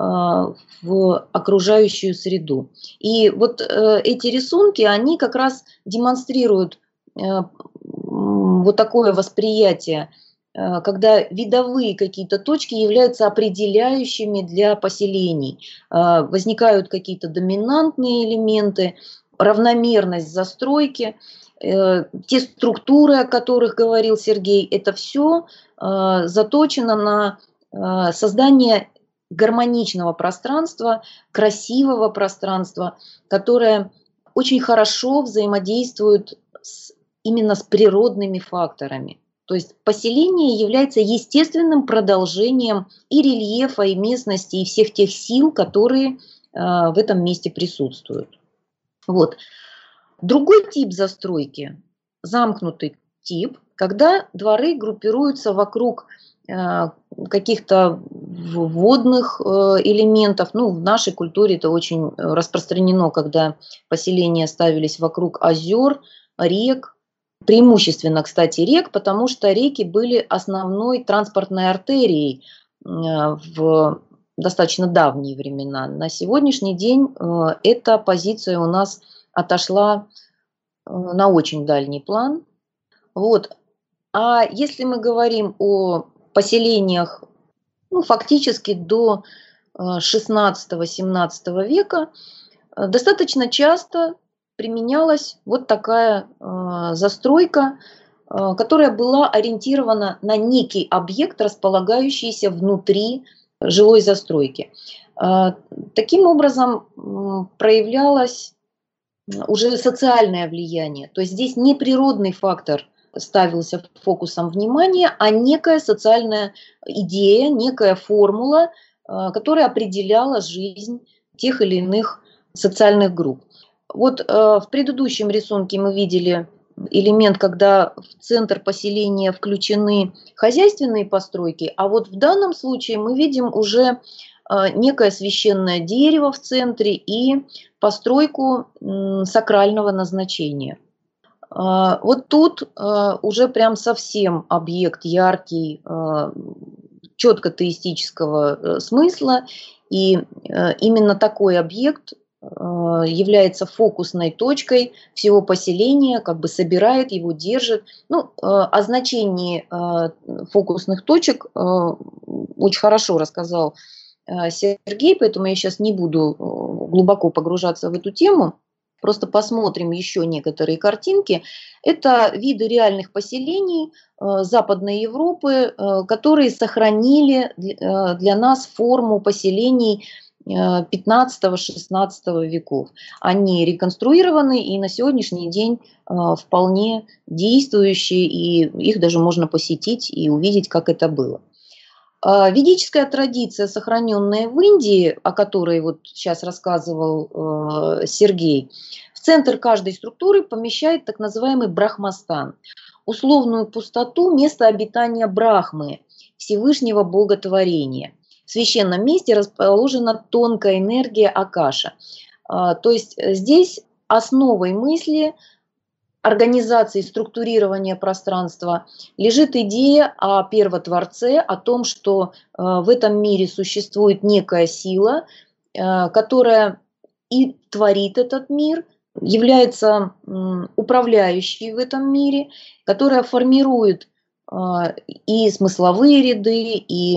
в окружающую среду. И вот эти рисунки, они как раз демонстрируют вот такое восприятие, когда видовые какие-то точки являются определяющими для поселений. Возникают какие-то доминантные элементы, равномерность застройки, те структуры, о которых говорил Сергей, это все заточено на создание гармоничного пространства, красивого пространства, которое очень хорошо взаимодействует с именно с природными факторами. То есть поселение является естественным продолжением и рельефа, и местности, и всех тех сил, которые в этом месте присутствуют. Вот. Другой тип застройки, замкнутый тип, когда дворы группируются вокруг каких-то водных элементов. Ну, в нашей культуре это очень распространено, когда поселения ставились вокруг озер, рек, преимущественно, кстати, рек, потому что реки были основной транспортной артерией в достаточно давние времена. На сегодняшний день эта позиция у нас отошла на очень дальний план. Вот. А если мы говорим о поселениях, ну, фактически до 16-17 века, достаточно часто применялась вот такая застройка, которая была ориентирована на некий объект, располагающийся внутри жилой застройки. Таким образом проявлялось уже социальное влияние. То есть здесь не природный фактор ставился фокусом внимания, а некая социальная идея, некая формула, которая определяла жизнь тех или иных социальных групп. Вот в предыдущем рисунке мы видели элемент, когда в центр поселения включены хозяйственные постройки, а вот в данном случае мы видим уже некое священное дерево в центре и постройку сакрального назначения. Вот тут уже прям совсем объект яркий, четко теистического смысла, и именно такой объект является фокусной точкой всего поселения, как бы собирает его, держит. Ну, о значении фокусных точек очень хорошо рассказал Сергей, поэтому я сейчас не буду глубоко погружаться в эту тему. Просто посмотрим еще некоторые картинки. Это виды реальных поселений Западной Европы, которые сохранили для нас форму поселений 15-16 веков. Они реконструированы и на сегодняшний день вполне действующие, и их даже можно посетить и увидеть, как это было. Ведическая традиция, сохраненная в Индии, о которой вот сейчас рассказывал Сергей, в центр каждой структуры помещает так называемый брахмастан, условную пустоту, место обитания Брахмы, Всевышнего Бога творения. В священном месте расположена тонкая энергия Акаша. То есть здесь основой мысли организации, структурирования пространства лежит идея о первотворце, о том, что в этом мире существует некая сила, которая и творит этот мир, является управляющей в этом мире, которая формирует и смысловые ряды, и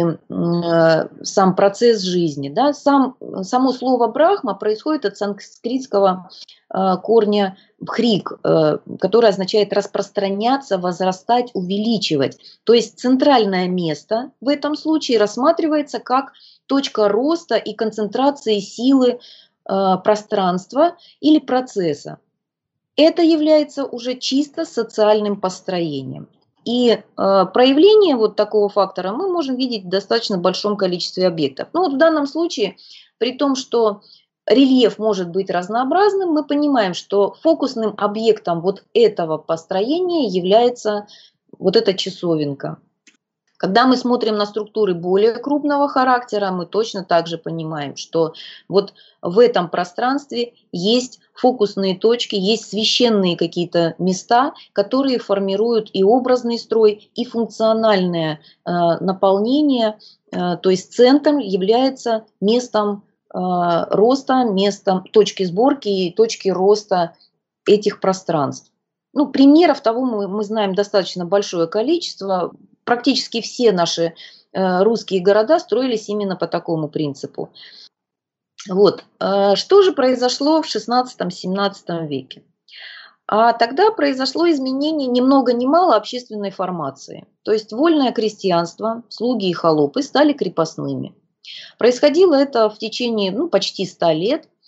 сам процесс жизни. Да? Само слово «брахма» происходит от санскритского корня «бхрик», который означает распространяться, возрастать, увеличивать. То есть центральное место в этом случае рассматривается как точка роста и концентрации силы пространства или процесса. Это является уже чисто социальным построением. И проявление вот такого фактора мы можем видеть в достаточно большом количестве объектов. Ну вот в данном случае, при том, что рельеф может быть разнообразным, мы понимаем, что фокусным объектом вот этого построения является вот эта часовенка. Когда мы смотрим на структуры более крупного характера, мы точно также понимаем, что вот в этом пространстве есть фокусные точки, есть священные какие-то места, которые формируют и образный строй, и функциональное наполнение. То есть центром является местом роста, местом точки сборки и точки роста этих пространств. Ну, примеров того мы знаем достаточно большое количество. Практически все наши русские города строились именно по такому принципу. Вот. Что же произошло в 16-17 веке? А тогда произошло изменение ни много ни мало общественной формации. То есть вольное крестьянство, слуги и холопы стали крепостными. Происходило это в течение почти 100 лет.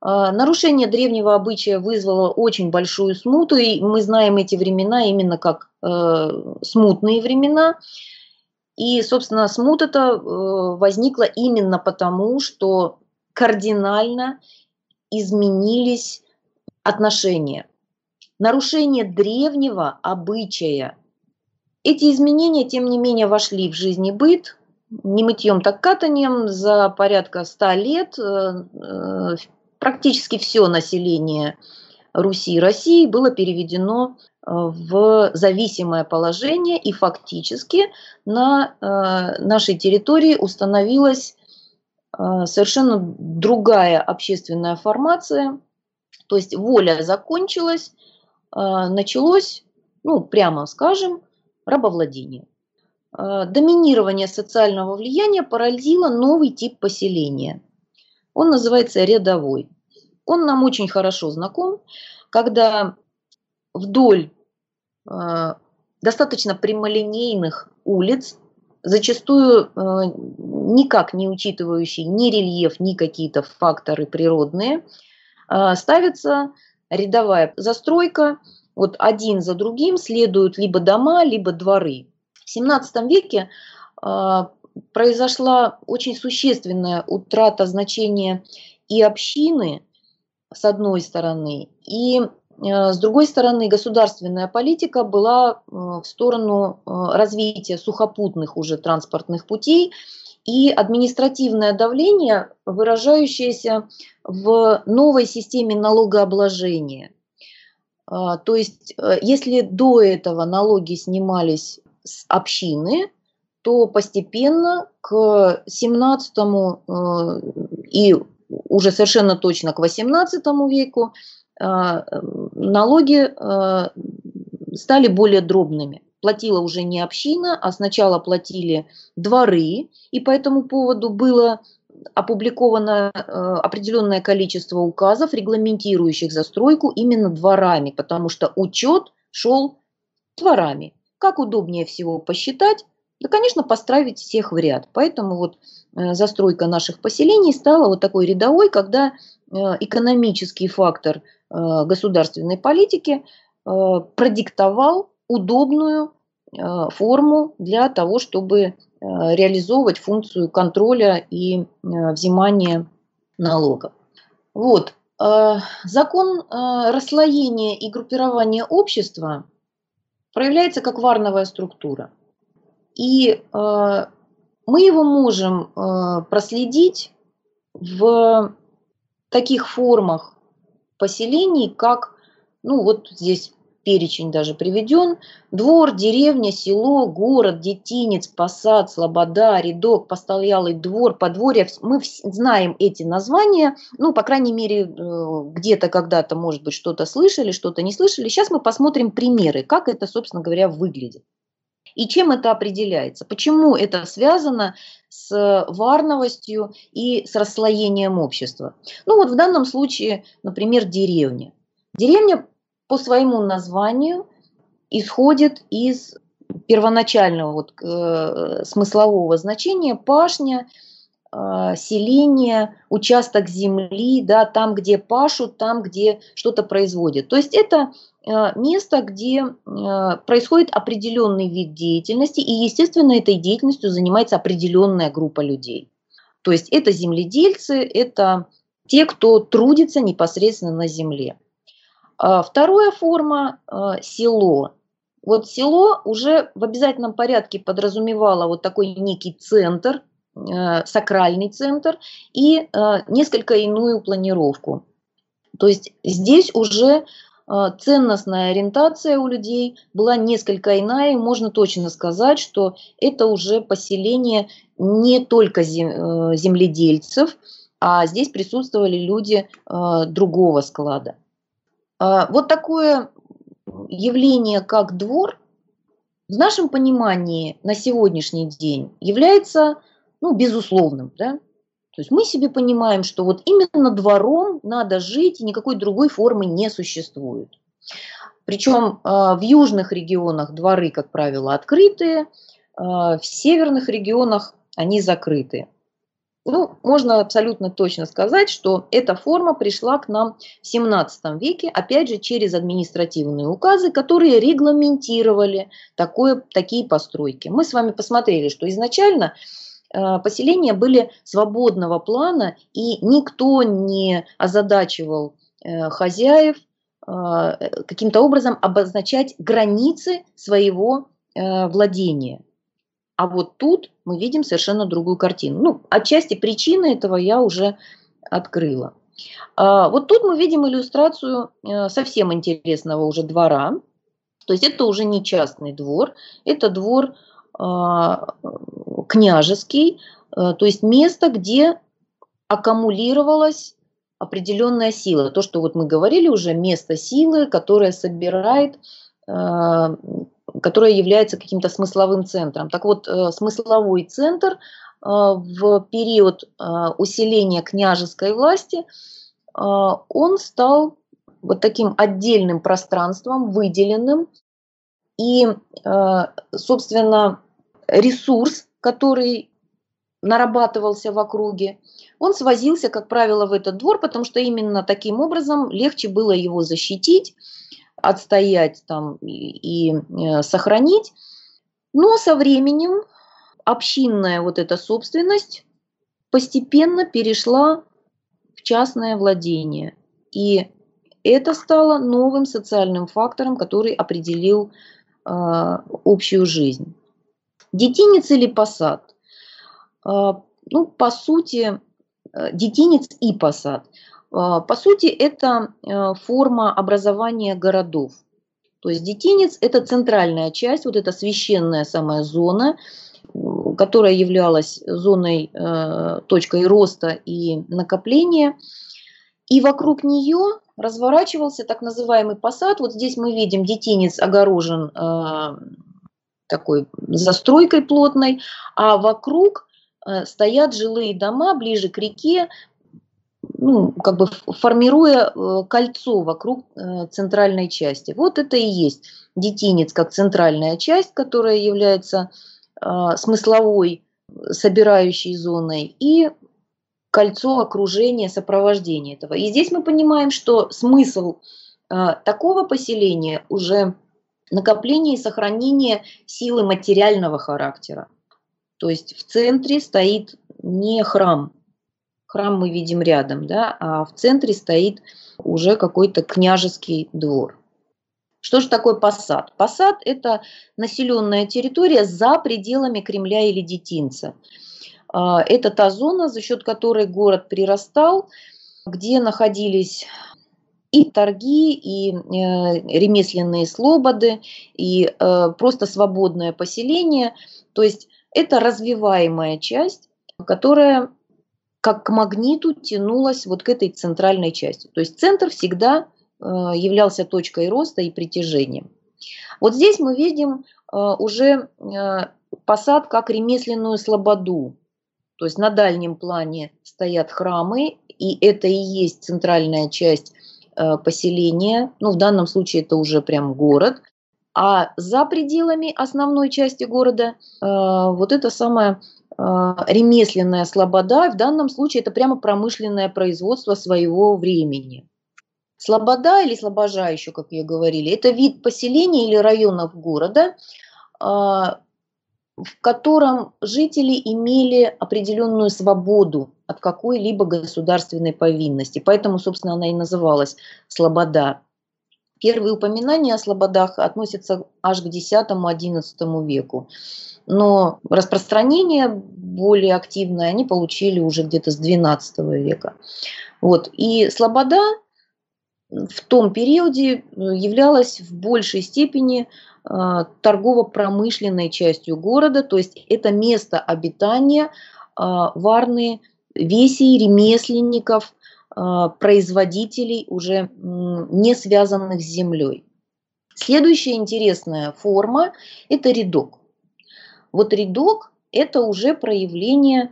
Нарушение древнего обычая вызвало очень большую смуту, и мы знаем эти времена именно как смутные времена. И, собственно, смута-то возникла именно потому, что кардинально изменились отношения. Нарушение древнего обычая. Эти изменения, тем не менее, вошли в жизнь и быт. Не мытьем, так катаньем. За порядка 100 лет практически все население Руси и России было переведено в зависимое положение, и фактически на нашей территории установилась совершенно другая общественная формация, то есть воля закончилась, началось, ну, прямо скажем, рабовладение. Доминирование социального влияния породило новый тип поселения. Он называется рядовой. Он нам очень хорошо знаком, когда вдоль достаточно прямолинейных улиц, зачастую никак не учитывающие ни рельеф, ни какие-то факторы природные, ставится рядовая застройка. Вот один за другим следуют либо дома, либо дворы. В XVII веке произошла очень существенная утрата значения и общины, с одной стороны, и с другой стороны государственная политика была в сторону развития сухопутных уже транспортных путей и административное давление, выражающееся в новой системе налогообложения. То есть, если до этого налоги снимались с общины, то постепенно к 17 и уже совершенно точно к 18 веку налоги стали более дробными. Платила уже не община, а сначала платили дворы, и по этому поводу было опубликовано определенное количество указов, регламентирующих застройку именно дворами, потому что учет шел дворами. Как удобнее всего посчитать? Да, конечно, поставить всех в ряд. Поэтому вот застройка наших поселений стала вот такой рядовой, когда экономический фактор государственной политики продиктовал удобную форму для того, чтобы реализовывать функцию контроля и взимания налогов. Вот. Закон расслоения и группирования общества проявляется как варновая структура. И мы его можем проследить в таких формах поселений, как, ну вот здесь перечень даже приведен: двор, деревня, село, город, детинец, посад, слобода, рядок, постоялый двор, подворье. Мы знаем эти названия, ну, по крайней мере, где-то когда-то, может быть, что-то слышали, что-то не слышали. Сейчас мы посмотрим примеры, как это, собственно говоря, выглядит. И чем это определяется? Почему это связано с варновостью и с расслоением общества? Ну вот в данном случае, например, деревня. Деревня по своему названию исходит из первоначального вот, смыслового значения: пашня, селение, участок земли, да, там, где пашут, там, где что-то производят. То есть это место, где происходит определенный вид деятельности, и, естественно, этой деятельностью занимается определенная группа людей. То есть это земледельцы, это те, кто трудится непосредственно на земле. Вторая форма – село. Вот село уже в обязательном порядке подразумевало вот такой некий центр, сакральный центр, и несколько иную планировку. То есть здесь уже ценностная ориентация у людей была несколько иная, и можно точно сказать, что это уже поселение не только земледельцев, а здесь присутствовали люди другого склада. Вот такое явление, как двор, в нашем понимании на сегодняшний день является, ну, безусловным. Да? То есть мы себе понимаем, что вот именно двором надо жить, и никакой другой формы не существует. Причем в южных регионах дворы, как правило, открытые, в северных регионах они закрытые. Ну, можно абсолютно точно сказать, что эта форма пришла к нам в 17 веке, опять же, через административные указы, которые регламентировали такие постройки. Мы с вами посмотрели, что изначально поселения были свободного плана, и никто не озадачивал хозяев каким-то образом обозначать границы своего владения. А вот тут мы видим совершенно другую картину. Ну, отчасти причины этого я уже открыла. Вот тут мы видим иллюстрацию совсем интересного уже двора. То есть это уже не частный двор, это двор княжеский, то есть место, где аккумулировалась определенная сила. То, что вот мы говорили уже, место силы, которое собирает, которое является каким-то смысловым центром. Так вот, смысловой центр в период усиления княжеской власти, он стал вот таким отдельным пространством, выделенным. И, собственно, ресурс, который нарабатывался в округе, он свозился, как правило, в этот двор, потому что именно таким образом легче было его защитить, отстоять там и сохранить. Но со временем общинная вот эта собственность постепенно перешла в частное владение. И это стало новым социальным фактором, который определил общую жизнь. Детинец или посад? Ну, по сути, детинец и посад. По сути, это форма образования городов. То есть детинец – это центральная часть, вот эта священная самая зона, которая являлась зоной, точкой роста и накопления. И вокруг нее разворачивался так называемый посад. Вот здесь мы видим, детинец огорожен такой застройкой плотной, а вокруг стоят жилые дома ближе к реке, ну, как бы формируя кольцо вокруг центральной части. Вот это и есть детинец как центральная часть, которая является смысловой собирающей зоной, и кольцо окружения, сопровождения этого. И здесь мы понимаем, что смысл такого поселения уже накопление и сохранение силы материального характера. То есть в центре стоит не храм. Храм мы видим рядом, да, а в центре стоит уже какой-то княжеский двор. Что же такое посад? Посад – это населенная территория за пределами Кремля или детинца. Это та зона, за счет которой город прирастал, где находились и торги, и ремесленные слободы, и просто свободное поселение. То есть это развиваемая часть, которая как к магниту тянулась вот к этой центральной части. То есть центр всегда являлся точкой роста и притяжением. Вот здесь мы видим уже посад как ремесленную слободу. То есть на дальнем плане стоят храмы, и это и есть центральная часть поселения. Ну, в данном случае это уже прям город. А за пределами основной части города вот это самая ремесленная слобода, в данном случае это прямо промышленное производство своего времени. Слобода или слобожа еще, как ее говорили, это вид поселения или районов города, в котором жители имели определенную свободу от какой-либо государственной повинности. Поэтому, собственно, она и называлась слобода. Первые упоминания о слободах относятся аж к X-XI веку. Но распространение более активное они получили уже где-то с XII века. Вот. И слобода в том периоде являлась в большей степени торгово-промышленной частью города, то есть это место обитания варны, весей, ремесленников, производителей, уже не связанных с землей. Следующая интересная форма – это рядок. Вот рядок – это уже проявление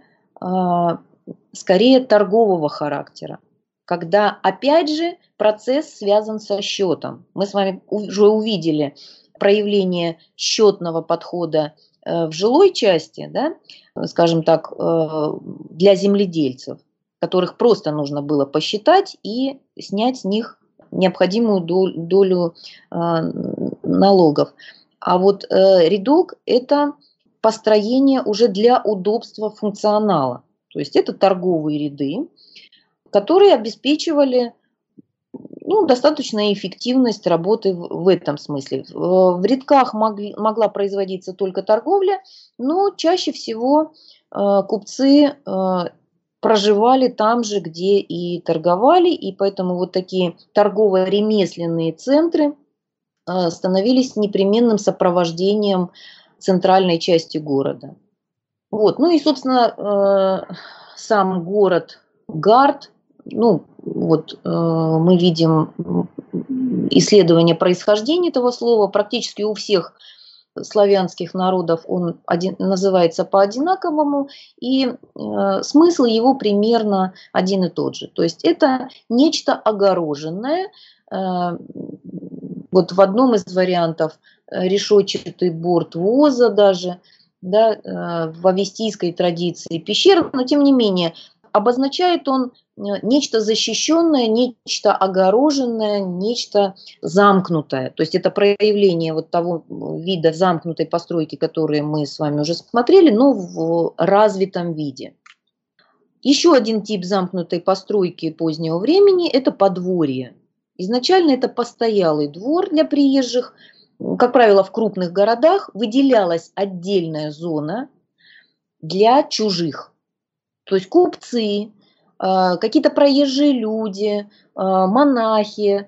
скорее торгового характера, когда, опять же, процесс связан со счетом. Мы с вами уже увидели проявление счетного подхода в жилой части, да? скажем так, для земледельцев, которых просто нужно было посчитать и снять с них необходимую долю налогов. А вот рядок – это построение уже для удобства функционала. То есть это торговые ряды, которые обеспечивали достаточную эффективность работы в этом смысле. В рядках могла производиться только торговля, но чаще всего купцы проживали там же, где и торговали, и поэтому вот такие торгово-ремесленные центры становились непременным сопровождением центральной части города. Вот. Ну и, собственно, сам город Гард, мы видим исследование происхождения этого слова, практически у всех славянских народов он называется по-одинаковому, и смысл его примерно один и тот же. То есть это нечто огороженное. Вот в одном из вариантов решетчатый борт воза даже, да, в авестийской традиции пещер, но тем не менее обозначает он нечто защищенное, нечто огороженное, нечто замкнутое. То есть это проявление вот того вида замкнутой постройки, которые мы с вами уже смотрели, но в развитом виде. Еще один тип замкнутой постройки позднего времени – это подворье. Изначально это постоялый двор для приезжих. Как правило, в крупных городах выделялась отдельная зона для чужих. То есть купцы, какие-то проезжие люди, монахи,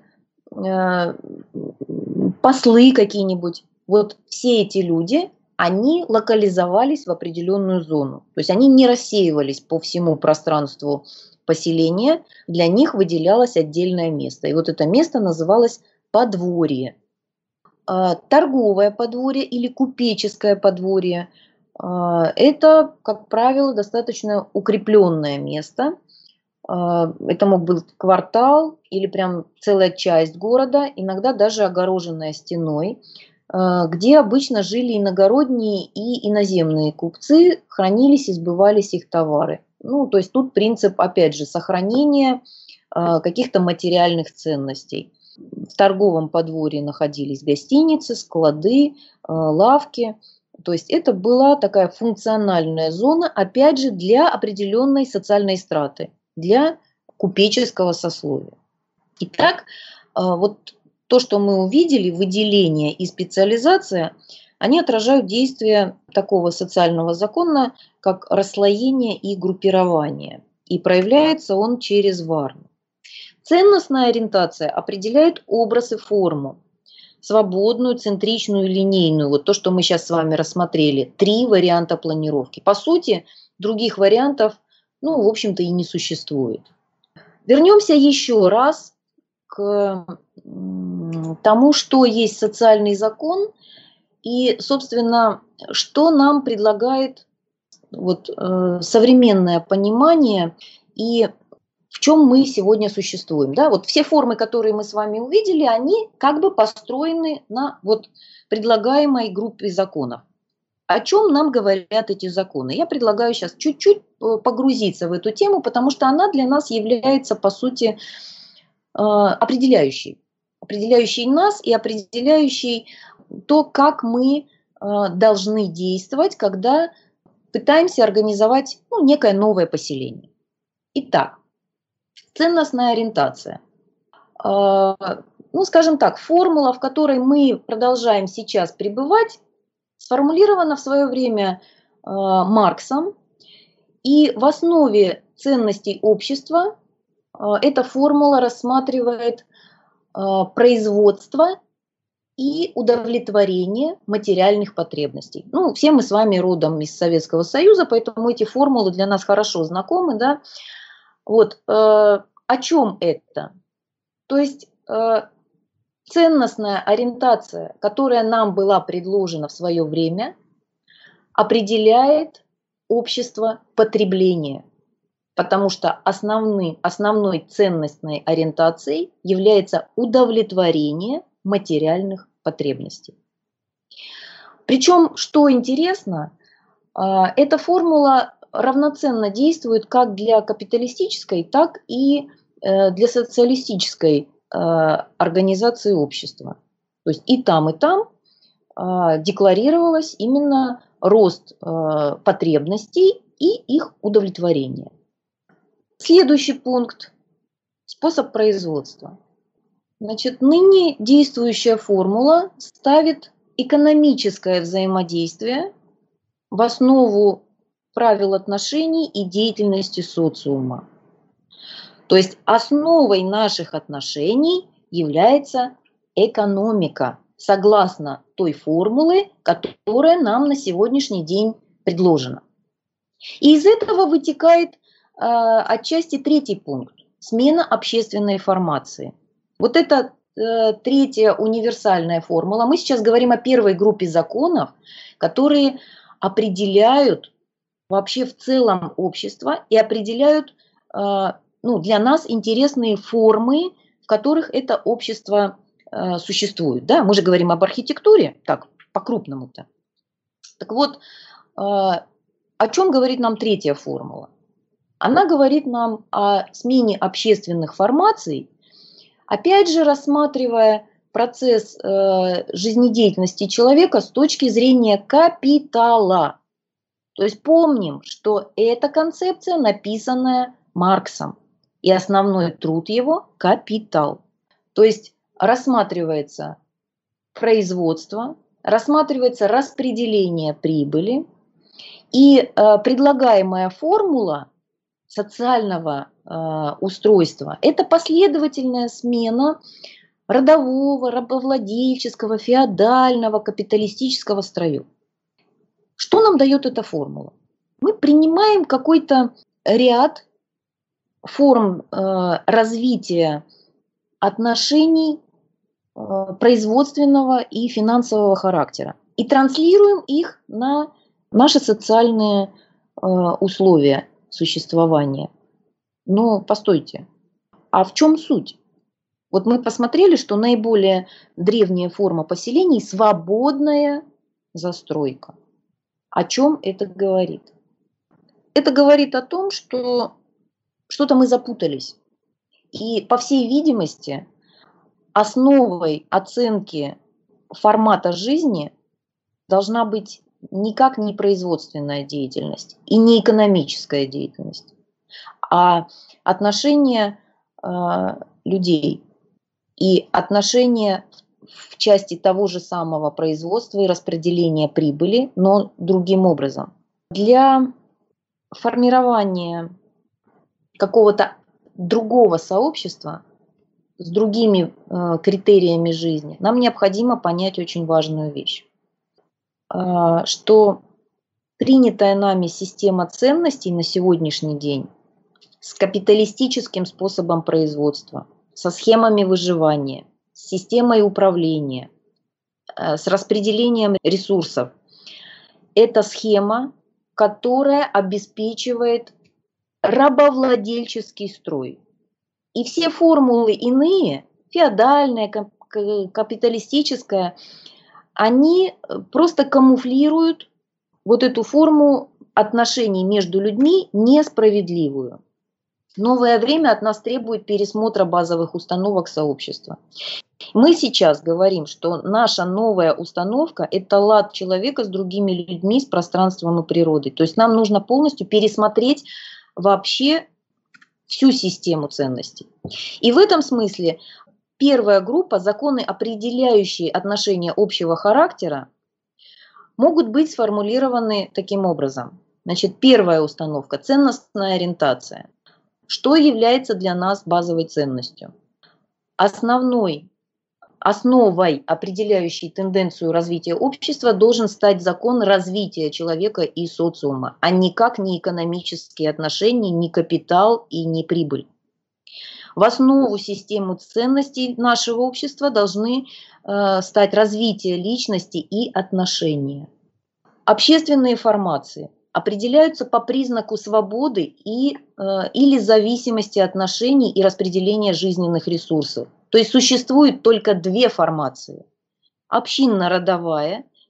послы какие-нибудь. Вот все эти люди, они локализовались в определенную зону. То есть они не рассеивались по всему пространству поселения, для них выделялось отдельное место. И вот это место называлось подворье. Торговое подворье или купеческое подворье – это, как правило, достаточно укрепленное место. Это мог быть квартал или прям целая часть города, иногда даже огороженная стеной, где обычно жили иногородние и иноземные купцы, хранились и сбывались их товары. То есть тут принцип, опять же, сохранения каких-то материальных ценностей. В торговом подворье находились гостиницы, склады, лавки. То есть это была такая функциональная зона, опять же, для определенной социальной страты, для купеческого сословия. Итак, вот то, что мы увидели, выделение и специализация, они отражают действие такого социального закона, как расслоение и группирование. И проявляется он через Варну. Ценностная ориентация определяет образ и форму. Свободную, центричную, линейную. Вот то, что мы сейчас с вами рассмотрели. 3 варианта планировки. По сути, других вариантов, в общем-то, и не существует. Вернемся еще раз к тому, что есть социальный закон и, собственно, что нам предлагает современное понимание и в чем мы сегодня существуем. Да? Вот все формы, которые мы с вами увидели, они как бы построены на предлагаемой группе законов. О чем нам говорят эти законы? Я предлагаю сейчас чуть-чуть погрузиться в эту тему, потому что она для нас является, по сути, определяющей нас и определяющей то, как мы должны действовать, когда пытаемся организовать некое новое поселение. Итак, ценностная ориентация. Скажем так, формула, в которой мы продолжаем сейчас пребывать, сформулирована в свое время Марксом, и в основе ценностей общества эта формула рассматривает производство и удовлетворение материальных потребностей. Все мы с вами родом из Советского Союза, поэтому эти формулы для нас хорошо знакомы. Да? О чем это? То есть ценностная ориентация, которая нам была предложена в свое время, определяет общество потребления, потому что основной ценностной ориентацией является удовлетворение материальных потребностей. Причем, что интересно, Эта формула равноценно действует как для капиталистической, так и для социалистической организации общества. То есть и там декларировалось именно рост потребностей и их удовлетворение. Следующий пункт – способ производства. Значит, ныне действующая формула ставит экономическое взаимодействие в основу правил отношений и деятельности социума. То есть основой наших отношений является экономика, согласно той формулы, которая нам на сегодняшний день предложена. И из этого вытекает отчасти третий пункт – смена общественной формации. Вот это третья универсальная формула. Мы сейчас говорим о первой группе законов, которые определяют вообще в целом общество и определяют для нас интересные формы, в которых это общество существует. Да? Мы же говорим об архитектуре, так, по-крупному-то. Так вот, о чем говорит нам третья формула? Она говорит нам о смене общественных формаций, опять же рассматривая процесс жизнедеятельности человека с точки зрения капитала. То есть помним, что эта концепция, написанная Марксом, и основной труд его – капитал. То есть рассматривается производство, рассматривается распределение прибыли, и предлагаемая формула социального устройства – это последовательная смена родового, рабовладельческого, феодального, капиталистического строя. Что нам дает эта формула? Мы принимаем какой-то ряд форм развития отношений производственного и финансового характера и транслируем их на наши социальные условия существования. Но постойте, а в чем суть? Вот мы посмотрели, что наиболее древняя форма поселений – свободная застройка. О чем это говорит? Это говорит о том, что что-то мы запутались. И, по всей видимости, основой оценки формата жизни должна быть никак не производственная деятельность и не экономическая деятельность, а отношения людей и отношения в части того же самого производства и распределения прибыли, но другим образом. Для формирования какого-то другого сообщества с другими критериями жизни нам необходимо понять очень важную вещь, что принятая нами система ценностей на сегодняшний день с капиталистическим способом производства, со схемами выживания, с системой управления, с распределением ресурсов, это схема, которая обеспечивает рабовладельческий строй. И все формулы иные, феодальная, капиталистическая, они просто камуфлируют вот эту форму отношений между людьми несправедливую. Новое время от нас требует пересмотра базовых установок сообщества. Мы сейчас говорим, что наша новая установка – это лад человека с другими людьми, с пространством и природой. То есть нам нужно полностью пересмотреть вообще всю систему ценностей. И в этом смысле первая группа, законы, определяющие отношения общего характера, могут быть сформулированы таким образом. Значит, первая установка – ценностная ориентация. Что является для нас базовой ценностью? Основой, определяющей тенденцию развития общества, должен стать закон развития человека и социума, а никак не экономические отношения, не капитал и не прибыль. В основу системы ценностей нашего общества должны стать развитие личности и отношения. Общественные формации определяются по признаку свободы или зависимости отношений и распределения жизненных ресурсов. То есть существует только две формации. Общинно-родовая,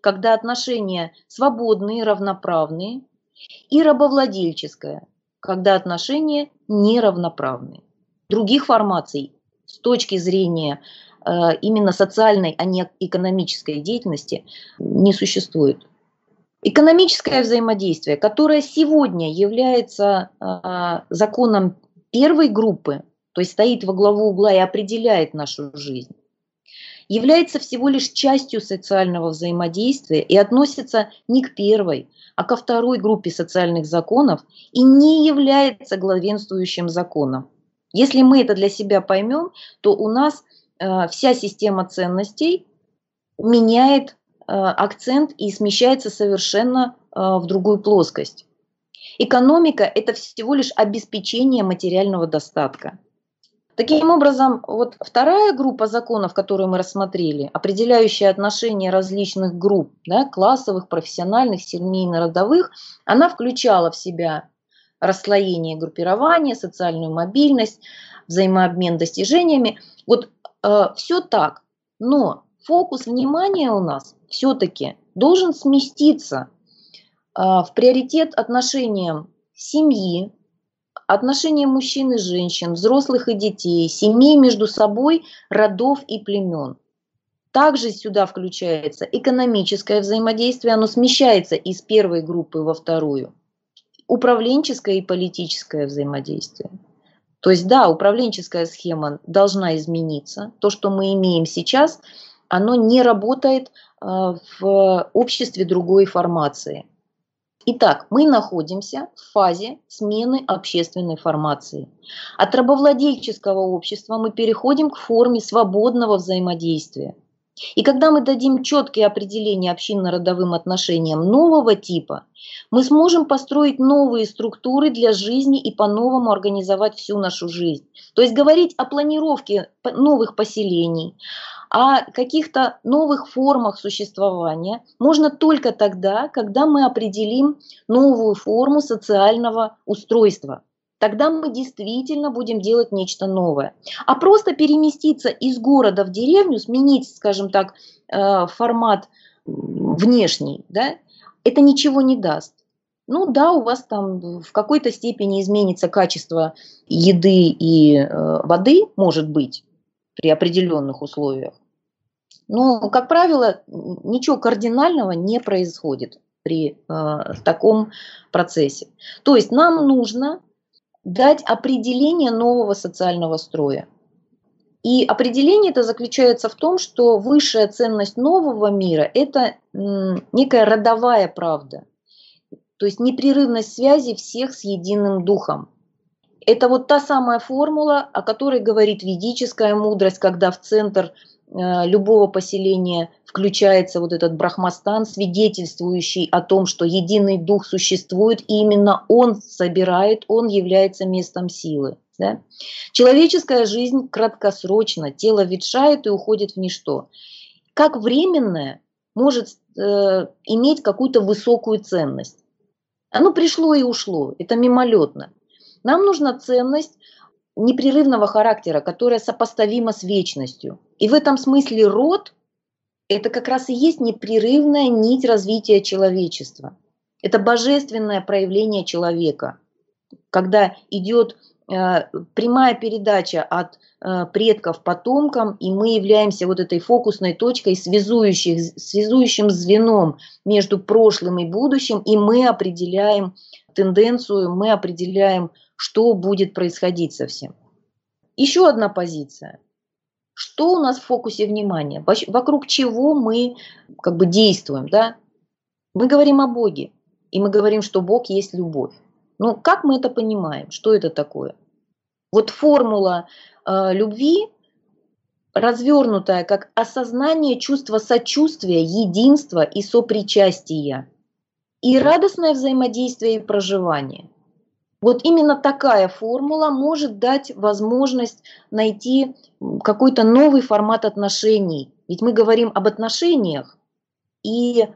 когда отношения свободные, равноправные, и рабовладельческое, когда отношения неравноправные. Других формаций с точки зрения именно социальной, а не экономической деятельности не существует. Экономическое взаимодействие, которое сегодня является законом первой группы, то есть стоит во главу угла и определяет нашу жизнь, является всего лишь частью социального взаимодействия и относится не к первой, а ко второй группе социальных законов и не является главенствующим законом. Если мы это для себя поймем, то у нас вся система ценностей меняет акцент и смещается совершенно в другую плоскость. Экономика – это всего лишь обеспечение материального достатка. Таким образом, вот вторая группа законов, которую мы рассмотрели, определяющая отношения различных групп, да, классовых, профессиональных, семейно-родовых, она включала в себя расслоение группирования, социальную мобильность, взаимообмен достижениями. Вот все так, но фокус внимания у нас все-таки должен сместиться в приоритет отношениям семьи, отношениям мужчин и женщин, взрослых и детей, семей между собой, родов и племен. Также сюда включается экономическое взаимодействие, оно смещается из первой группы во вторую. Управленческое и политическое взаимодействие. То есть да, управленческая схема должна измениться. То, что мы имеем сейчас, оно не работает в обществе другой формации. Итак, мы находимся в фазе смены общественной формации. От рабовладельческого общества мы переходим к форме свободного взаимодействия. И когда мы дадим четкие определения общинно-родовым отношениям нового типа, мы сможем построить новые структуры для жизни и по-новому организовать всю нашу жизнь. То есть говорить о планировке новых поселений, о каких-то новых формах существования можно только тогда, когда мы определим новую форму социального устройства. Тогда мы действительно будем делать нечто новое. А просто переместиться из города в деревню, сменить, скажем так, формат внешний, да, это ничего не даст. Ну да, у вас там в какой-то степени изменится качество еды и воды, может быть, при определенных условиях. Но, как правило, ничего кардинального не происходит при таком процессе. То есть нам нужно дать определение нового социального строя. И определение это заключается в том, что высшая ценность нового мира – это некая родовая правда. То есть непрерывность связи всех с единым духом. Это вот та самая формула, о которой говорит ведическая мудрость, когда в центр любого поселения включается вот этот брахмастан, свидетельствующий о том, что единый дух существует, и именно он собирает, он является местом силы. Да? Человеческая жизнь краткосрочна, тело ветшает и уходит в ничто. Как временное может иметь какую-то высокую ценность. Оно пришло и ушло, это мимолетно. Нам нужна ценность непрерывного характера, которая сопоставима с вечностью. И в этом смысле род – это как раз и есть непрерывная нить развития человечества. Это божественное проявление человека, когда идет прямая передача от предков потомкам, и мы являемся вот этой фокусной точкой, связующим звеном между прошлым и будущим, и мы определяем тенденцию, мы определяем, что будет происходить со всем. Еще одна позиция. Что у нас в фокусе внимания? Вокруг чего мы как бы действуем? Да? Мы говорим о Боге, и мы говорим, что Бог есть любовь. Ну, как мы это понимаем? Что это такое? Вот формула любви, развернутая как осознание чувства сочувствия, единства и сопричастия, и радостное взаимодействие и проживание. Вот именно такая формула может дать возможность найти какой-то новый формат отношений. Ведь мы говорим об отношениях, и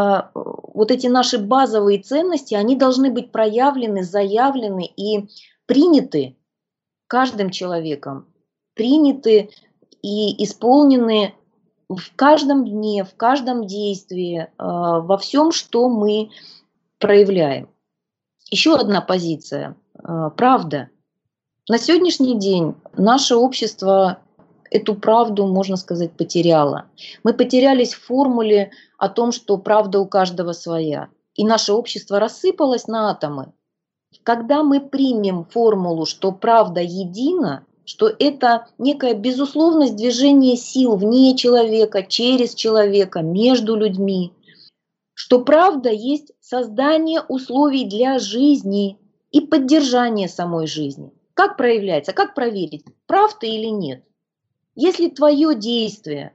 вот эти наши базовые ценности, они должны быть проявлены, заявлены и приняты каждым человеком, приняты и исполнены в каждом дне, в каждом действии, во всем, что мы проявляем. Еще одна позиция – правда. На сегодняшний день наше общество эту правду, можно сказать, потеряло. Мы потерялись в формуле о том, что правда у каждого своя. И наше общество рассыпалось на атомы. Когда мы примем формулу, что правда едина, что это некая безусловность движения сил вне человека, через человека, между людьми, что правда есть создание условий для жизни и поддержание самой жизни. Как проявляется, как проверить, прав ты или нет? Если твое действие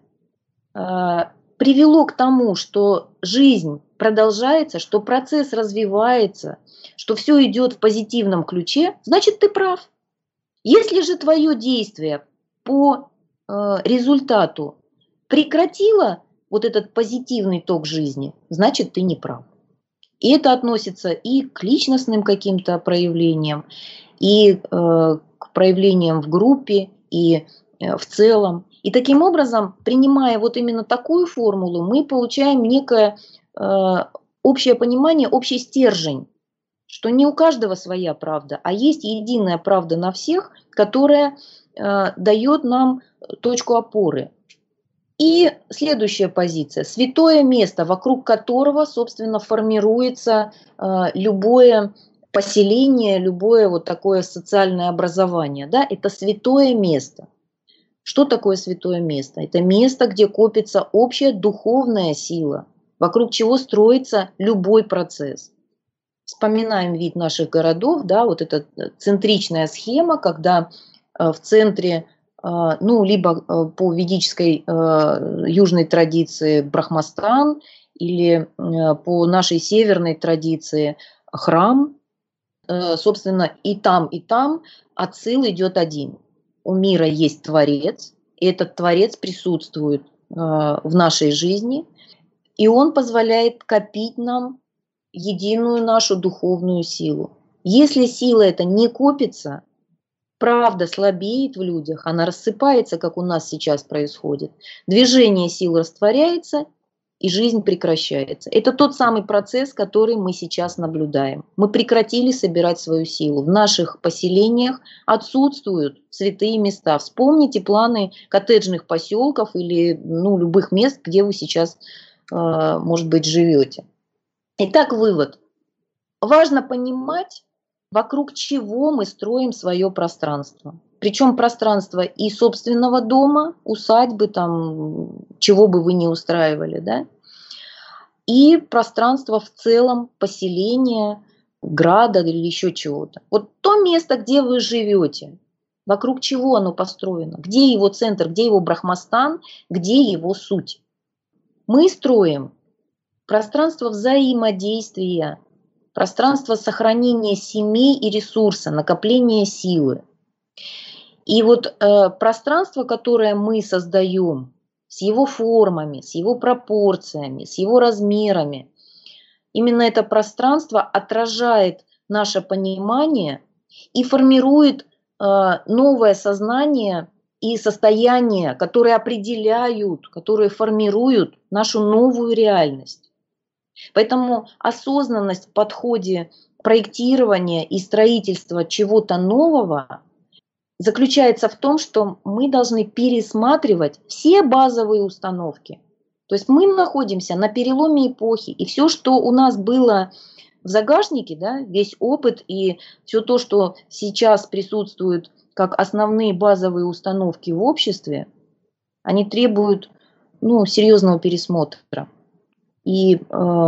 привело к тому, что жизнь продолжается, что процесс развивается, что все идет в позитивном ключе, значит, ты прав. Если же твое действие по результату прекратило вот этот позитивный ток жизни, значит, ты не прав. И это относится и к личностным каким-то проявлениям, и к проявлениям в группе, и в целом. И таким образом, принимая вот именно такую формулу, мы получаем некое общее понимание, общий стержень, что не у каждого своя правда, а есть единая правда на всех, которая дает нам точку опоры. И следующая позиция – святое место, вокруг которого, собственно, формируется любое поселение, любое вот такое социальное образование. Да? Это святое место. Что такое святое место? Это место, где копится общая духовная сила, вокруг чего строится любой процесс. Вспоминаем вид наших городов, да, вот эта центричная схема, когда в центре, ну, либо по ведической южной традиции Брахмастан, или по нашей северной традиции храм, собственно, и там отсыл идет один. У мира есть Творец, и этот Творец присутствует в нашей жизни, и он позволяет копить нам единую нашу духовную силу. Если сила эта не копится, правда слабеет в людях, она рассыпается, как у нас сейчас происходит. Движение сил растворяется, и жизнь прекращается. Это тот самый процесс, который мы сейчас наблюдаем. Мы прекратили собирать свою силу. В наших поселениях отсутствуют святые места. Вспомните планы коттеджных поселков или любых мест, где вы сейчас, может быть, живете. Итак, вывод. Важно понимать, вокруг чего мы строим свое пространство. Причем пространство и собственного дома, усадьбы, там, чего бы вы ни устраивали, да? И пространство в целом, поселения, града или еще чего-то. Вот то место, где вы живете, вокруг чего оно построено, где его центр, где его Брахмастан, где его суть. Мы строим пространство взаимодействия, пространство сохранения семей и ресурса, накопления силы. И вот пространство, которое мы создаем, с его формами, с его пропорциями, с его размерами, именно это пространство отражает наше понимание и формирует новое сознание и состояние, которые определяют, которые формируют нашу новую реальность. Поэтому осознанность в подходе проектирования и строительства чего-то нового заключается в том, что мы должны пересматривать все базовые установки. То есть мы находимся на переломе эпохи, и все, что у нас было в загашнике, да, весь опыт и все то, что сейчас присутствует как основные базовые установки в обществе, они требуют серьезного пересмотра. И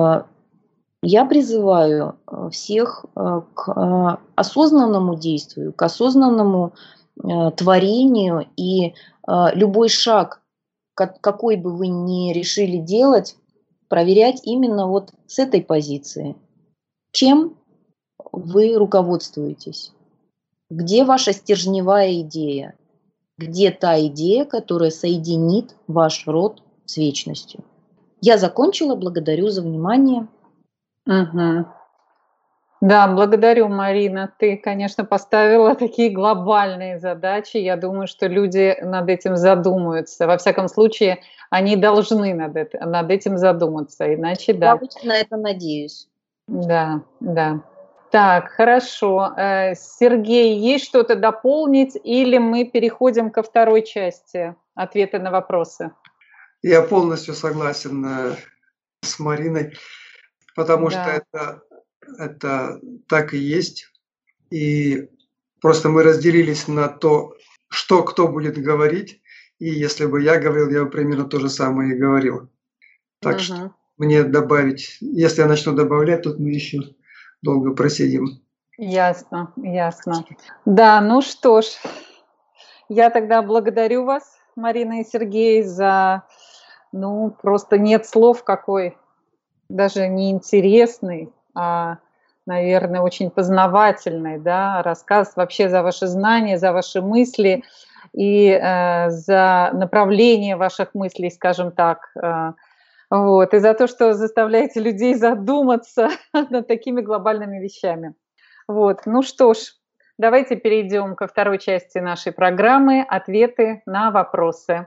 я призываю всех к осознанному действию, к осознанному творению, и любой шаг, какой бы вы ни решили делать, проверять именно вот с этой позиции. Чем вы руководствуетесь? Где ваша стержневая идея? Где та идея, которая соединит ваш род с вечностью? Я закончила, благодарю за внимание. Угу. Да, благодарю, Марина. Ты, конечно, поставила такие глобальные задачи. Я думаю, что люди над этим задумаются. Во всяком случае, они должны над этим задуматься. Иначе, Я да. очень на это надеюсь. Да, да. Так, хорошо. Сергей, есть что-то дополнить или мы переходим ко второй части ответа на вопросы? Я полностью согласен с Мариной, потому что Да. это так и есть. И просто мы разделились на то, что кто будет говорить. И если бы я говорил, я бы примерно то же самое и говорил. Так что Мгм. мне добавить, если я начну добавлять, тут мы еще долго просидим. Ясно, ясно. Да, ну что ж, я тогда благодарю вас, Марина и Сергей, за, ну, просто нет слов какой, даже не интересный, а, наверное, очень познавательный, да, рассказ вообще за ваши знания, за ваши мысли и за направление ваших мыслей, скажем так. Вот, и за то, что заставляете людей задуматься над такими глобальными вещами. Вот, ну что ж, давайте перейдем ко второй части нашей программы «Ответы на вопросы».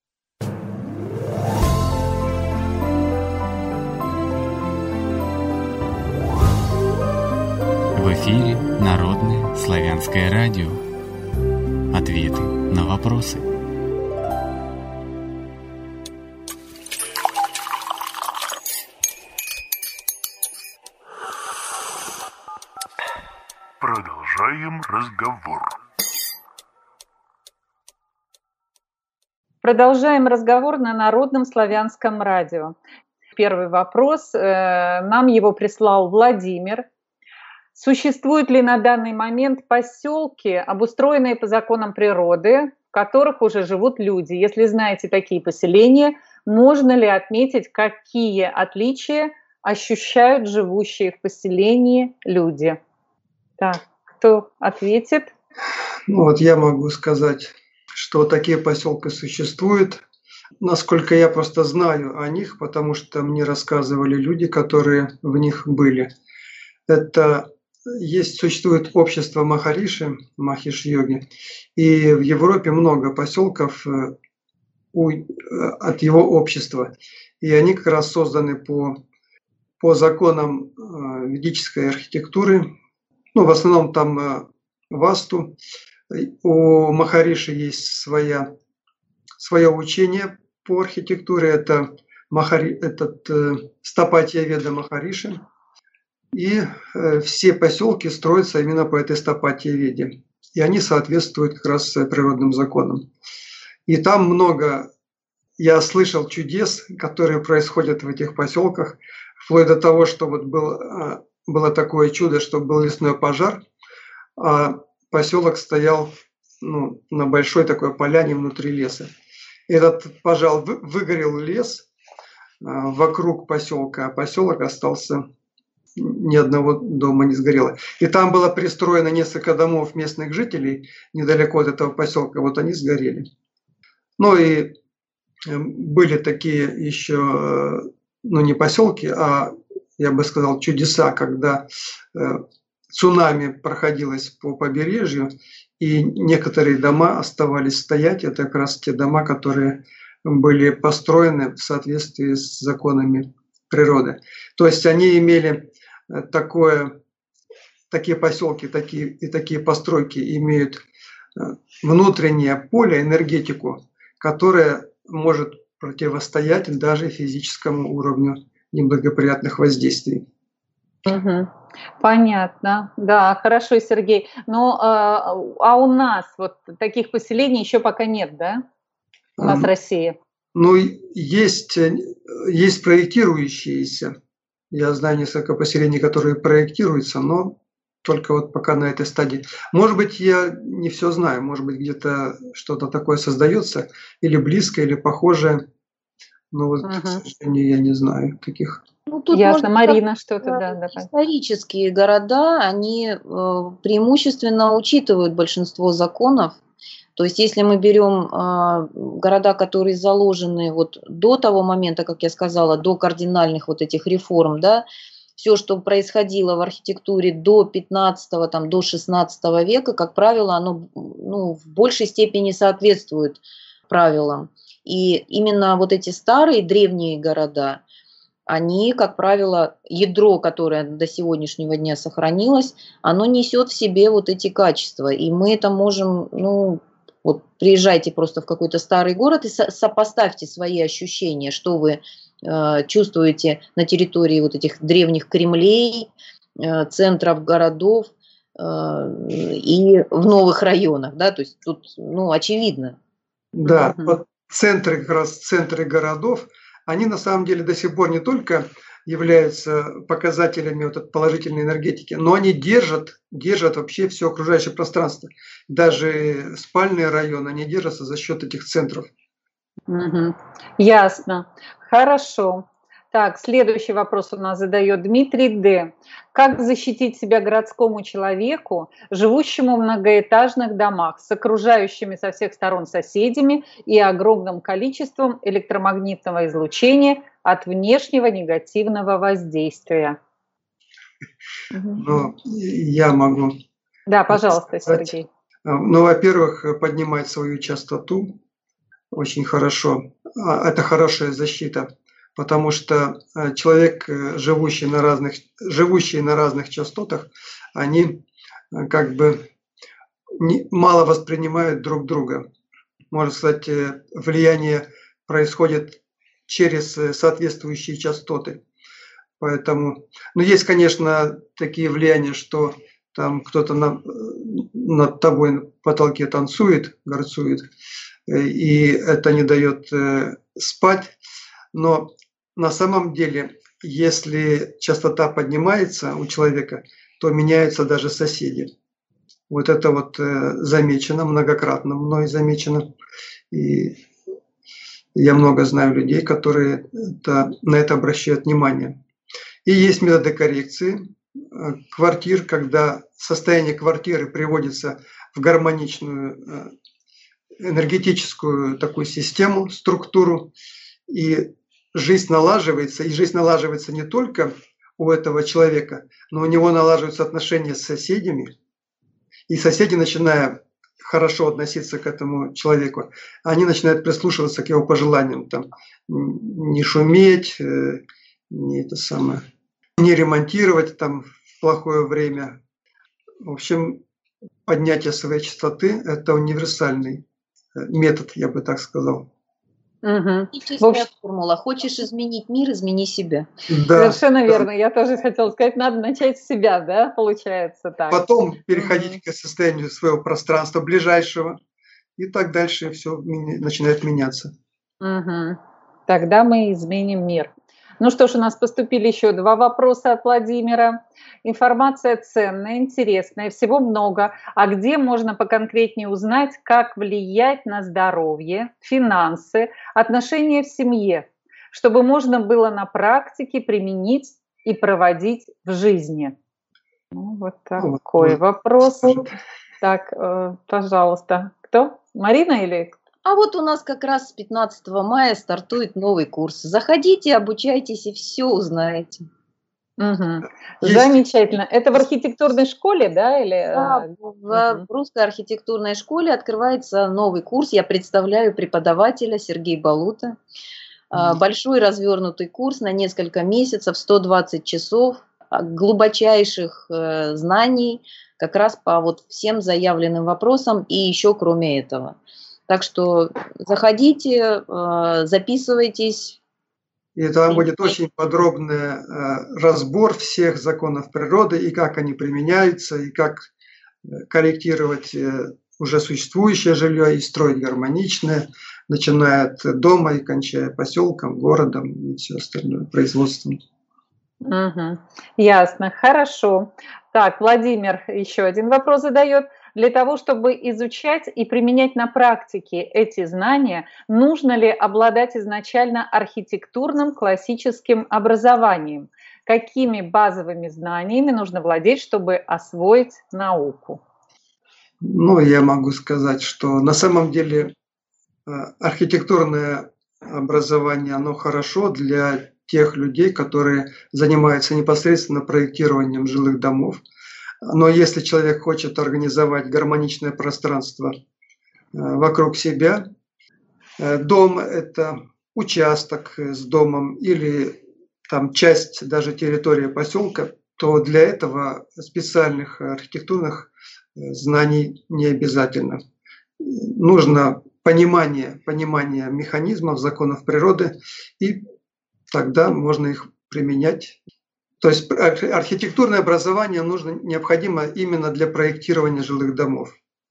В эфире Народное славянское радио. Ответы на вопросы. Продолжаем разговор. Продолжаем разговор на Народном славянском радио. Первый вопрос. Нам его прислал Владимир. Существуют ли на данный момент поселки, обустроенные по законам природы, в которых уже живут люди? Если знаете такие поселения, можно ли отметить, какие отличия ощущают живущие в поселении люди? Так, кто ответит? Ну вот я могу сказать, что такие поселки существуют. Насколько я просто знаю о них, потому что мне рассказывали люди, которые в них были. Существует общество Махариши, Махиш-йоги, и в Европе много поселков от его общества. И они как раз созданы по законам ведической архитектуры. Ну, в основном там васту. У Махариши есть свое учение по архитектуре. Это Стапатья Веда Махариши. И все поселки строятся именно по этой Стапатья Веде. И они соответствуют как раз природным законам. И там много, я слышал чудес, которые происходят в этих поселках, вплоть до того, что вот было такое чудо, что был лесной пожар, а поселок стоял на большой такой поляне внутри леса. И этот пожар выгорел лес вокруг поселка, а поселок остался, ни одного дома не сгорело. И там было пристроено несколько домов местных жителей недалеко от этого поселка, вот они сгорели. Ну и были такие еще, не поселки, а я бы сказал чудеса, когда цунами проходилось по побережью, и некоторые дома оставались стоять. Это как раз те дома, которые были построены в соответствии с законами природы. То есть они имели такие поселки, такие постройки имеют внутреннее поле, энергетику, которая может противостоять даже физическому уровню неблагоприятных воздействий. Угу. Понятно. Да, хорошо, Сергей. Но а у нас вот таких поселений еще пока нет, да? У нас Россия. Ну, есть проектирующиеся. Я знаю несколько поселений, которые проектируются, но только вот пока на этой стадии. Может быть, я не все знаю, может быть, где-то что-то такое создается, или близкое, или похожее. Но вот, к сожалению, я не знаю таких. Ну, тут Ясно. Марина, сказать, что-то, да. исторические города, они преимущественно учитывают большинство законов. То есть, если мы берем города, которые заложены вот до того момента, как я сказала, до кардинальных вот этих реформ, да, все, что происходило в архитектуре до 15-го, там, до 16 века, как правило, оно в большей степени соответствует правилам. И именно вот эти старые древние города, они, как правило, ядро, которое до сегодняшнего дня сохранилось, оно несет в себе вот эти качества. И мы это можем, вот приезжайте просто в какой-то старый город и сопоставьте свои ощущения, что вы чувствуете на территории вот этих древних Кремлей, центров городов и в новых районах, да, то есть тут, очевидно. Да, вот центры, как раз центры городов, они на самом деле до сих пор не только являются показателями вот этой положительной энергетики, но они держат вообще все окружающее пространство. Даже спальные районы, они держатся за счет этих центров. Ясно. Хорошо. Так, следующий вопрос у нас задает Дмитрий Д. Как защитить себя городскому человеку, живущему в многоэтажных домах, с окружающими со всех сторон соседями и огромным количеством электромагнитного излучения от внешнего негативного воздействия? Я могу. Да, пожалуйста, Сергей. Во-первых, поднимать свою частоту очень хорошо. Это хорошая защита. Потому что человек, живущий на разных частотах, они как бы мало воспринимают друг друга. Можно сказать, влияние происходит через соответствующие частоты. Поэтому, есть, конечно, такие влияния, что там кто-то над тобой на потолке танцует, горцует, и это не дает спать. Но на самом деле, если частота поднимается у человека, то меняются даже соседи. Вот это вот замечено, многократно мной замечено. И я много знаю людей, которые на это обращают внимание. И есть методы коррекции квартир, когда состояние квартиры приводится в гармоничную энергетическую такую систему, структуру, и жизнь налаживается не только у этого человека, но у него налаживаются отношения с соседями, и соседи, начиная хорошо относиться к этому человеку, они начинают прислушиваться к его пожеланиям, там, не шуметь, не ремонтировать там в плохое время. В общем, поднятие своей частоты – это универсальный метод, я бы так сказал. Чистая формула. Хочешь изменить мир, измени себя. Да, совершенно верно. Я тоже хотела сказать, надо начать с себя, да, получается так. Потом переходить к состоянию своего пространства ближайшего, и так дальше все начинает меняться. Тогда мы изменим мир. Ну что ж, у нас поступили еще 2 вопроса от Владимира. Информация ценная, интересная, всего много. А где можно поконкретнее узнать, как влиять на здоровье, финансы, отношения в семье, чтобы можно было на практике применить и проводить в жизни? Вот такой вопрос. Так, пожалуйста. Кто? Марина или кто? А вот у нас как раз с 15 мая стартует новый курс. Заходите, обучайтесь и все узнаете. Замечательно. Это в архитектурной школе, да? Или... Да, в русской архитектурной школе открывается новый курс. Я представляю преподавателя Сергей Балута. Большой развернутый курс на несколько месяцев, 120 часов глубочайших знаний как раз по вот всем заявленным вопросам и еще кроме этого. Так что заходите, записывайтесь. И там будет очень подробный разбор всех законов природы и как они применяются, и как корректировать уже существующее жилье и строить гармоничное, начиная от дома и кончая поселком, городом и все остальное, производством. Ясно, хорошо. Так, Владимир еще один вопрос задает. Для того, чтобы изучать и применять на практике эти знания, нужно ли обладать изначально архитектурным классическим образованием? Какими базовыми знаниями нужно владеть, чтобы освоить науку? Я могу сказать, что на самом деле архитектурное образование, оно хорошо для тех людей, которые занимаются непосредственно проектированием жилых домов. Но если человек хочет организовать гармоничное пространство вокруг себя, дом – это участок с домом или там часть даже территории поселка, то для этого специальных архитектурных знаний не обязательно. Нужно понимание механизмов, законов природы, и тогда можно их применять. То есть архитектурное образование необходимо именно для проектирования жилых домов.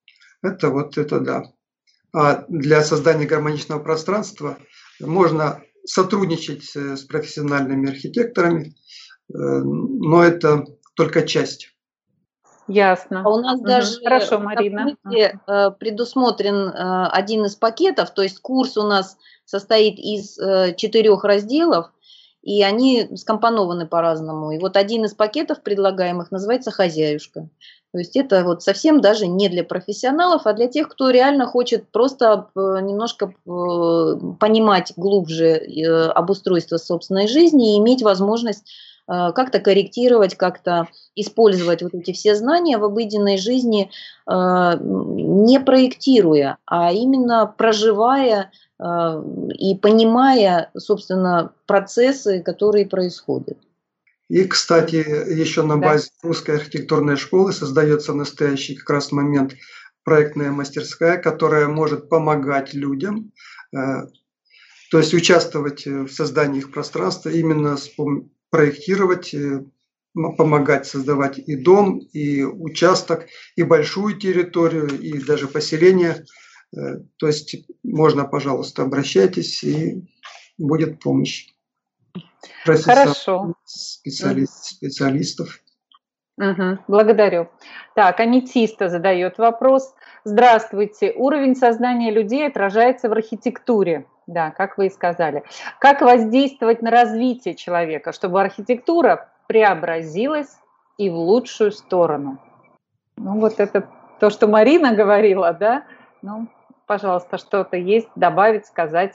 Это да. А для создания гармоничного пространства можно сотрудничать с профессиональными архитекторами, но это только часть. Ясно. А у нас даже Хорошо, Марина. предусмотрен один из пакетов, то есть курс у нас состоит из 4 разделов, и они скомпонованы по-разному. И вот один из пакетов предлагаемых называется «Хозяюшка». То есть это вот совсем даже не для профессионалов, а для тех, кто реально хочет просто немножко понимать глубже обустройство собственной жизни и иметь возможность как-то корректировать, как-то использовать вот эти все знания в обыденной жизни, не проектируя, а именно проживая и понимая, собственно, процессы, которые происходят. И, кстати, еще на базе русской архитектурной школы создается в настоящий как раз момент проектная мастерская, которая может помогать людям, то есть участвовать в создании их пространства, именно проектировать, помогать создавать и дом, и участок, и большую территорию, и даже поселение. То есть можно, пожалуйста, обращайтесь, и будет помощь. Хорошо. Специалистов. Благодарю. Так, Аметиста задает вопрос. Здравствуйте. Уровень сознания людей отражается в архитектуре. Да, как вы и сказали. Как воздействовать на развитие человека, чтобы архитектура преобразилась и в лучшую сторону? Ну, вот это то, что Марина говорила, да? Ну, пожалуйста, что-то есть добавить, сказать?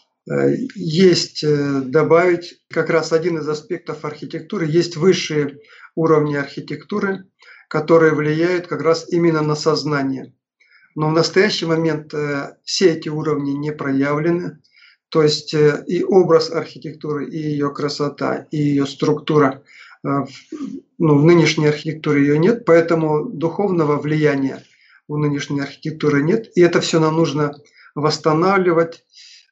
Есть добавить. Как раз один из аспектов архитектуры. Есть высшие уровни архитектуры, которые влияют как раз именно на сознание. Но в настоящий момент все эти уровни не проявлены. То есть и образ архитектуры, и ее красота, и ее структура. В нынешней архитектуре ее нет, поэтому духовного влияния у нынешней архитектуры нет. И это все нам нужно восстанавливать,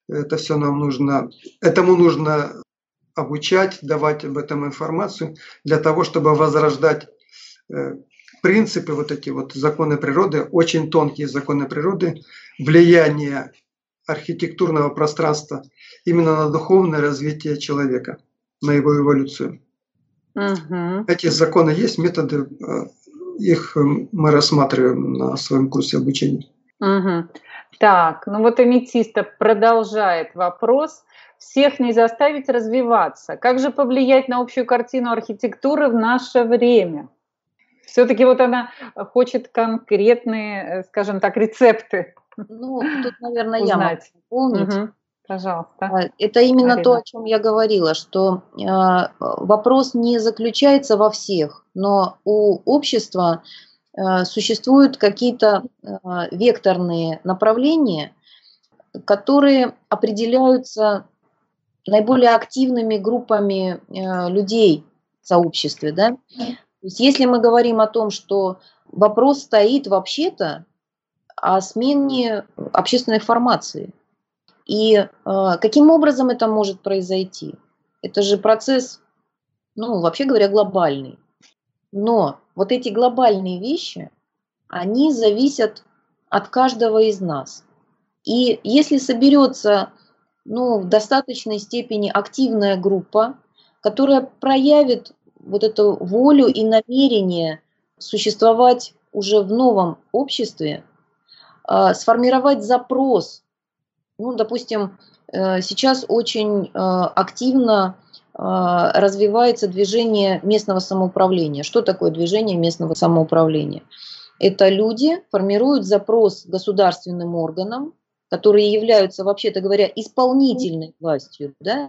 этому нужно обучать, давать об этом информацию для того, чтобы возрождать принципы, вот эти вот законы природы, очень тонкие законы природы, влияние архитектурного пространства именно на духовное развитие человека, на его эволюцию. Эти законы есть, методы, их мы рассматриваем на своем курсе обучения. Так, ну вот Аметиста продолжает вопрос. Всех не заставить развиваться. Как же повлиять на общую картину архитектуры в наше время? Все-таки вот она хочет конкретные, скажем так, рецепты. Ну, тут, наверное, я могу дополнить. Пожалуйста. Это именно Марина. то, о чем я говорила, что вопрос не заключается во всех, но у общества существуют какие-то векторные направления, которые определяются наиболее активными группами людей в сообществе. Да? То есть если мы говорим о том, что вопрос стоит вообще-то о смене общественной формации, и каким образом это может произойти? Это же процесс, вообще говоря, глобальный. Но вот эти глобальные вещи, они зависят от каждого из нас. И если соберется в достаточной степени активная группа, которая проявит вот эту волю и намерение существовать уже в новом обществе, сформировать запрос. Допустим, сейчас очень активно развивается движение местного самоуправления. Что такое движение местного самоуправления? Это люди формируют запрос государственным органам, которые являются, вообще-то говоря, исполнительной властью, да?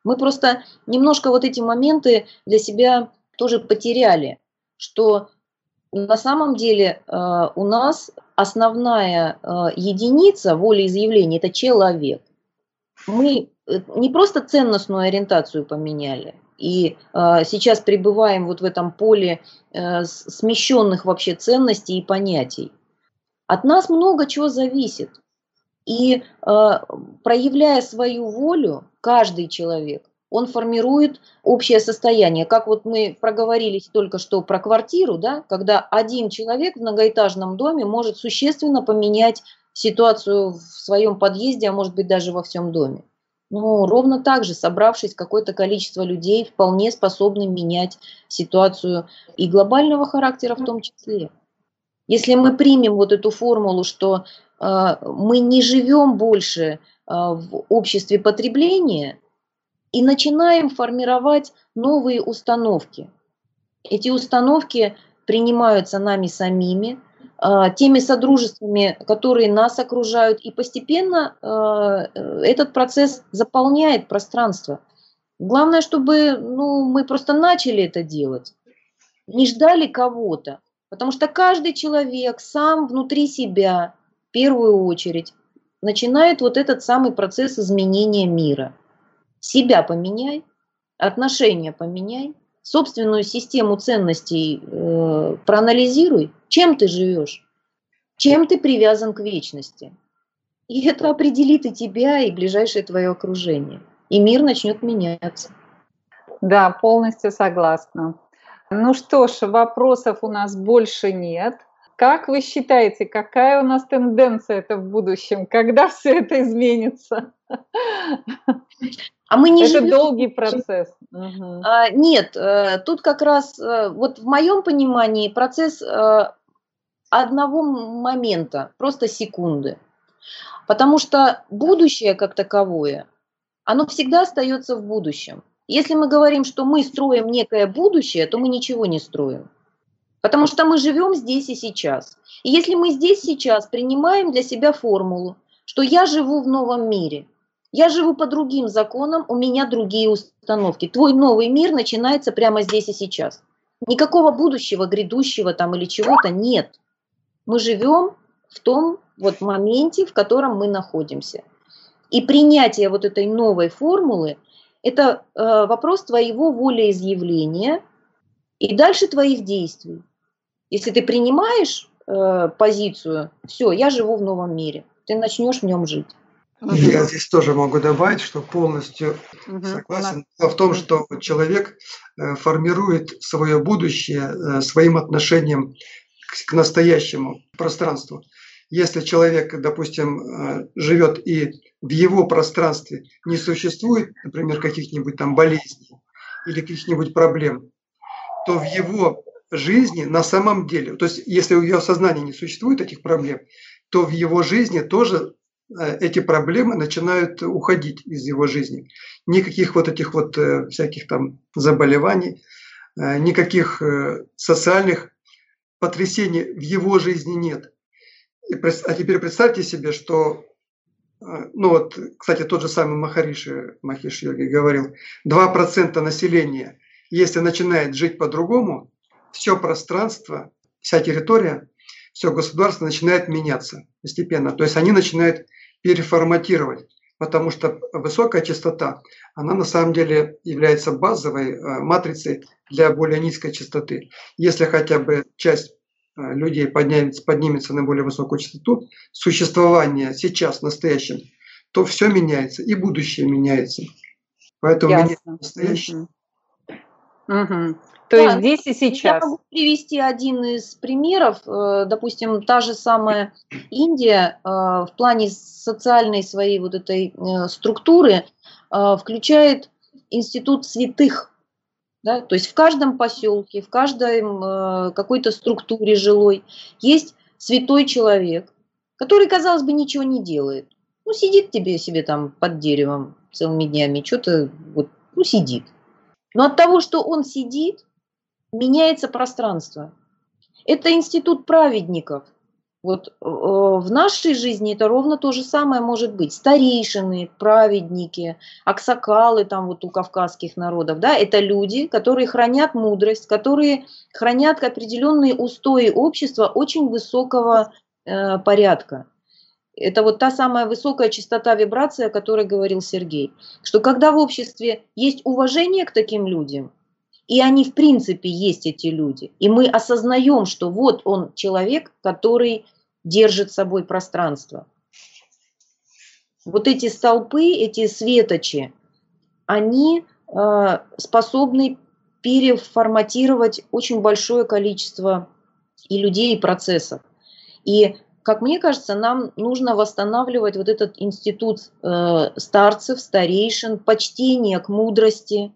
Мы просто немножко вот эти моменты для себя тоже потеряли, что на самом деле у нас основная единица волеизъявления – это человек. Мы не просто ценностную ориентацию поменяли, и сейчас пребываем вот в этом поле смещенных вообще ценностей и понятий. От нас много чего зависит. И проявляя свою волю, каждый человек, он формирует общее состояние. Как вот мы проговорились только что про квартиру, да, когда один человек в многоэтажном доме может существенно поменять ситуацию в своем подъезде, а может быть даже во всем доме. Ну, ровно так же, собравшись, какое-то количество людей вполне способны менять ситуацию и глобального характера в том числе. Если мы примем вот эту формулу, что мы не живем больше в обществе потребления и начинаем формировать новые установки. Эти установки принимаются нами самими, теми содружествами, которые нас окружают, и постепенно этот процесс заполняет пространство. Главное, чтобы мы просто начали это делать, не ждали кого-то, потому что каждый человек сам внутри себя, в первую очередь, начинает вот этот самый процесс изменения мира. Себя поменяй, отношения поменяй, собственную систему ценностей проанализируй, чем ты живешь, чем ты привязан к вечности. И это определит и тебя, и ближайшее твое окружение. И мир начнет меняться. Да, полностью согласна. Ну что ж, вопросов у нас больше нет. Как вы считаете, какая у нас тенденция это в будущем? Когда все это изменится? А мы не это живем... долгий процесс. Угу. Нет, тут как раз, вот в моем понимании, процесс одного момента, просто секунды. Потому что будущее как таковое, оно всегда остается в будущем. Если мы говорим, что мы строим некое будущее, то мы ничего не строим. Потому что мы живем здесь и сейчас. И если мы здесь сейчас принимаем для себя формулу, что я живу в новом мире, я живу по другим законам, у меня другие установки. Твой новый мир начинается прямо здесь и сейчас. Никакого будущего, грядущего там или чего-то нет. Мы живем в том вот моменте, в котором мы находимся. И принятие вот этой новой формулы – это вопрос твоего волеизъявления и дальше твоих действий. Если ты принимаешь позицию, все, я живу в новом мире, ты начнешь в нем жить. Я здесь тоже могу добавить, что полностью согласен в том, что человек формирует свое будущее своим отношением к настоящему пространству. Если человек, допустим, живет и в его пространстве не существует, например, каких-нибудь там болезней или каких-нибудь проблем, то в его жизни на самом деле, то есть если у его сознания не существует этих проблем, то в его жизни тоже эти проблемы начинают уходить из его жизни. Никаких вот этих вот всяких там заболеваний, никаких социальных потрясений в его жизни нет. А теперь представьте себе, что, ну вот, кстати, тот же самый Махариши Йоги говорил, 2% населения, если начинает жить по-другому, все пространство, вся территория, все государство начинает меняться постепенно. То есть они начинают переформатировать, потому что высокая частота, она на самом деле является базовой матрицей для более низкой частоты. Если хотя бы часть людей поднимется на более высокую частоту существования сейчас, в настоящем, то все меняется, и будущее меняется. Поэтому меняется настоящее. То есть здесь и сейчас. Я могу привести один из примеров. Допустим, та же самая Индия в плане социальной своей вот этой структуры включает институт святых. Да? То есть в каждом поселке, в каждой какой-то структуре жилой есть святой человек, который, казалось бы, ничего не делает. Ну, сидит себе там под деревом целыми днями, что-то вот, сидит. Но от того, что он сидит, меняется пространство. Это институт праведников. Вот в нашей жизни это ровно то же самое может быть. Старейшины, праведники, аксакалы там вот у кавказских народов, да, это люди, которые хранят мудрость, которые хранят определенные устои общества очень высокого порядка. Это вот та самая высокая частота вибрации, о которой говорил Сергей. Что когда в обществе есть уважение к таким людям, и они в принципе есть эти люди, и мы осознаем, что вот он человек, который держит собой пространство. Вот эти столпы, эти светочи, они способны переформатировать очень большое количество и людей, и процессов. И, как мне кажется, нам нужно восстанавливать вот этот институт старцев, старейшин, почтения к мудрости,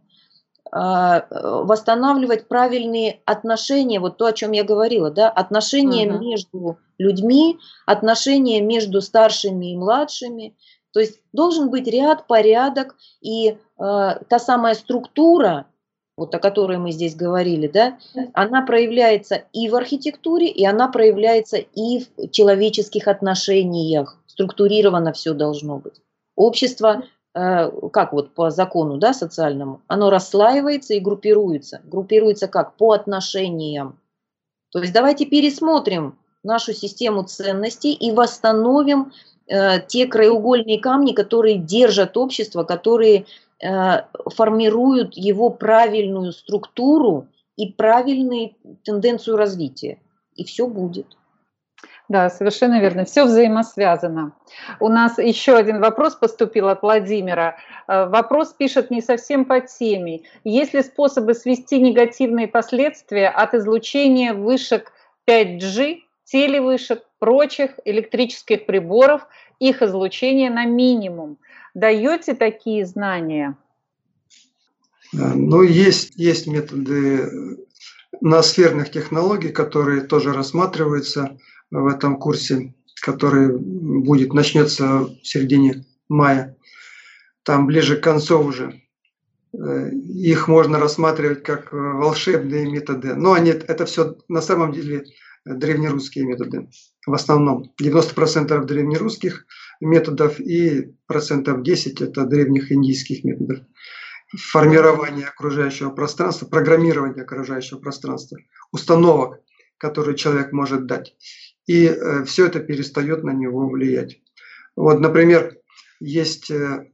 восстанавливать правильные отношения, вот то, о чем я говорила, да, отношения между людьми, отношения между старшими и младшими. То есть должен быть ряд, порядок, и та самая структура, вот о которой мы здесь говорили, да, она проявляется и в архитектуре, и она проявляется и в человеческих отношениях. Структурировано все должно быть. Общество, как вот по закону, да, социальному, оно расслаивается и группируется. Группируется как? По отношениям. То есть давайте пересмотрим нашу систему ценностей и восстановим те краеугольные камни, которые держат общество, которые формируют его правильную структуру и правильную тенденцию развития. И все будет. Да, совершенно верно. Все взаимосвязано. У нас еще один вопрос поступил от Владимира. Вопрос пишет не совсем по теме. Есть ли способы свести негативные последствия от излучения вышек 5G, телевышек, прочих электрических приборов, их излучения на минимум? Даете такие знания? Ну, есть методы ноосферных технологий, которые тоже рассматриваются в этом курсе, который начнется в середине мая. Там ближе к концу уже. Их можно рассматривать как волшебные методы. Но это все на самом деле древнерусские методы. В основном 90% древнерусских методов и 10% это древних индийских методов. Формирование окружающего пространства, программирование окружающего пространства, установок, которые человек может дать. И все это перестает на него влиять. Вот, например, есть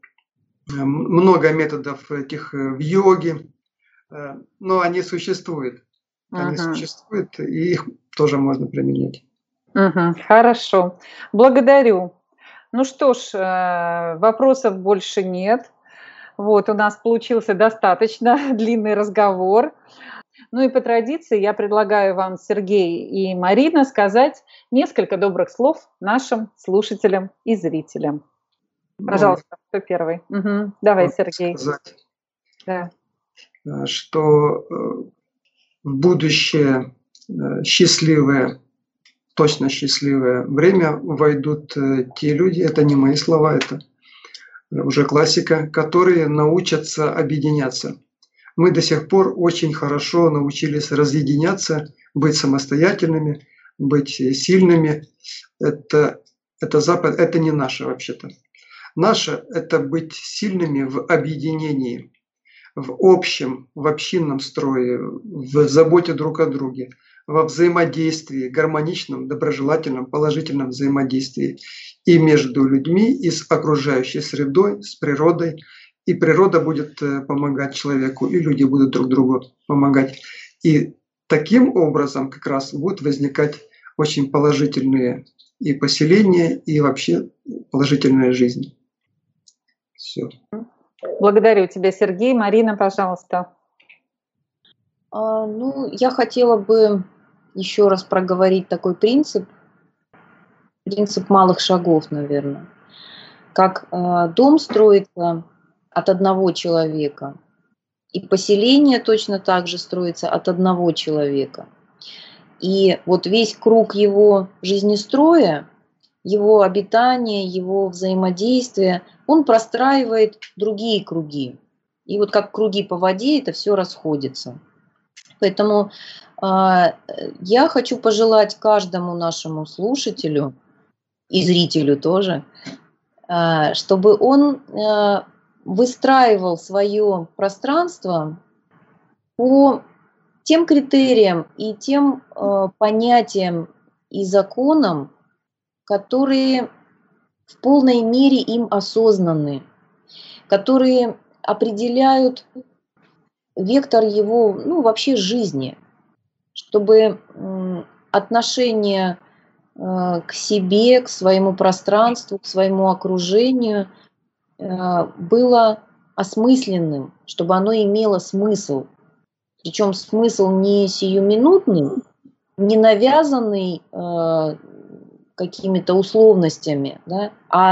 много методов этих в йоге, но они существуют. Они существуют, и их тоже можно применять. Хорошо. Благодарю. Ну что ж, вопросов больше нет. Вот, у нас получился достаточно длинный разговор. Ну и по традиции я предлагаю вам, Сергей и Марина, сказать несколько добрых слов нашим слушателям и зрителям. Пожалуйста, кто первый? Давай, Сергей. Сказать, да. Что в будущее счастливое, точно счастливое время войдут те люди, это не мои слова, это уже классика, которые научатся объединяться. Мы до сих пор очень хорошо научились разъединяться, быть самостоятельными, быть сильными. Это Запад, это не наше вообще-то. Наше – это быть сильными в объединении, в общем, в общинном строе, в заботе друг о друге, во взаимодействии, гармоничном, доброжелательном, положительном взаимодействии и между людьми, и с окружающей средой, с природой. И природа будет помогать человеку, и люди будут друг другу помогать. И таким образом как раз будут возникать очень положительные и поселения, и вообще положительная жизнь. Все. Благодарю тебя, Сергей. Марина, пожалуйста. Я хотела бы еще раз проговорить такой принцип малых шагов, наверное. Как дом строится от одного человека, и поселение точно так же строится от одного человека. И вот весь круг его жизнестроя, его обитания, его взаимодействия, он простраивает другие круги. И вот как круги по воде это все расходится. Поэтому Я хочу пожелать каждому нашему слушателю и зрителю тоже, чтобы он выстраивал свое пространство по тем критериям и тем понятиям и законам, которые в полной мере им осознаны, которые определяют вектор его, вообще жизни, чтобы отношение к себе, к своему пространству, к своему окружению было осмысленным, чтобы оно имело смысл. Причем смысл не сиюминутный, не навязанный какими-то условностями, да,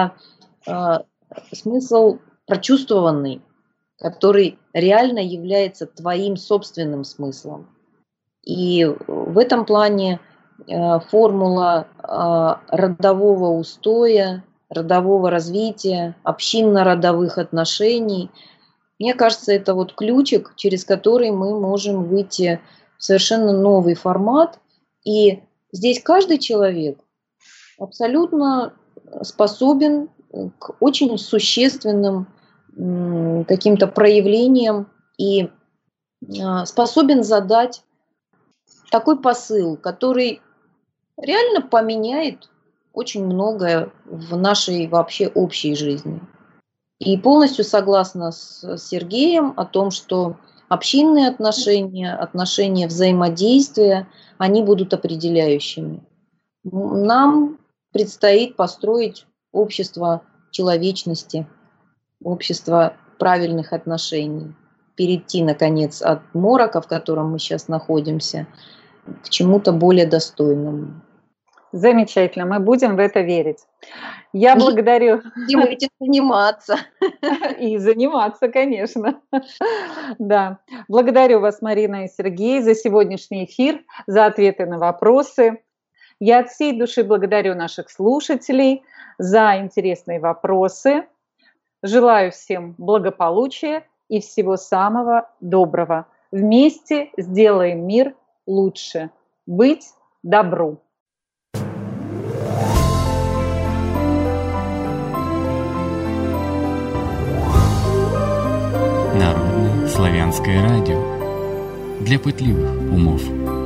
а смысл прочувствованный, который реально является твоим собственным смыслом. И в этом плане формула родового устоя, родового развития, общинно-родовых отношений, мне кажется, это вот ключик, через который мы можем выйти в совершенно новый формат. И здесь каждый человек абсолютно способен к очень существенным каким-то проявлениям и способен задать такой посыл, который реально поменяет очень многое в нашей вообще общей жизни. И полностью согласна с Сергеем о том, что общинные отношения, отношения взаимодействия, они будут определяющими. Нам предстоит построить общество человечности, общество правильных отношений, перейти, наконец, от морока, в котором мы сейчас находимся, к чему-то более достойному. Замечательно, мы будем в это верить. Я благодарю. Будем этим заниматься. И заниматься, конечно. Да. Благодарю вас, Марина и Сергей, за сегодняшний эфир, за ответы на вопросы. Я от всей души благодарю наших слушателей за интересные вопросы. Желаю всем благополучия и всего самого доброго. Вместе сделаем мир лучше. Быть добру. Народное славянское радио для пытливых умов.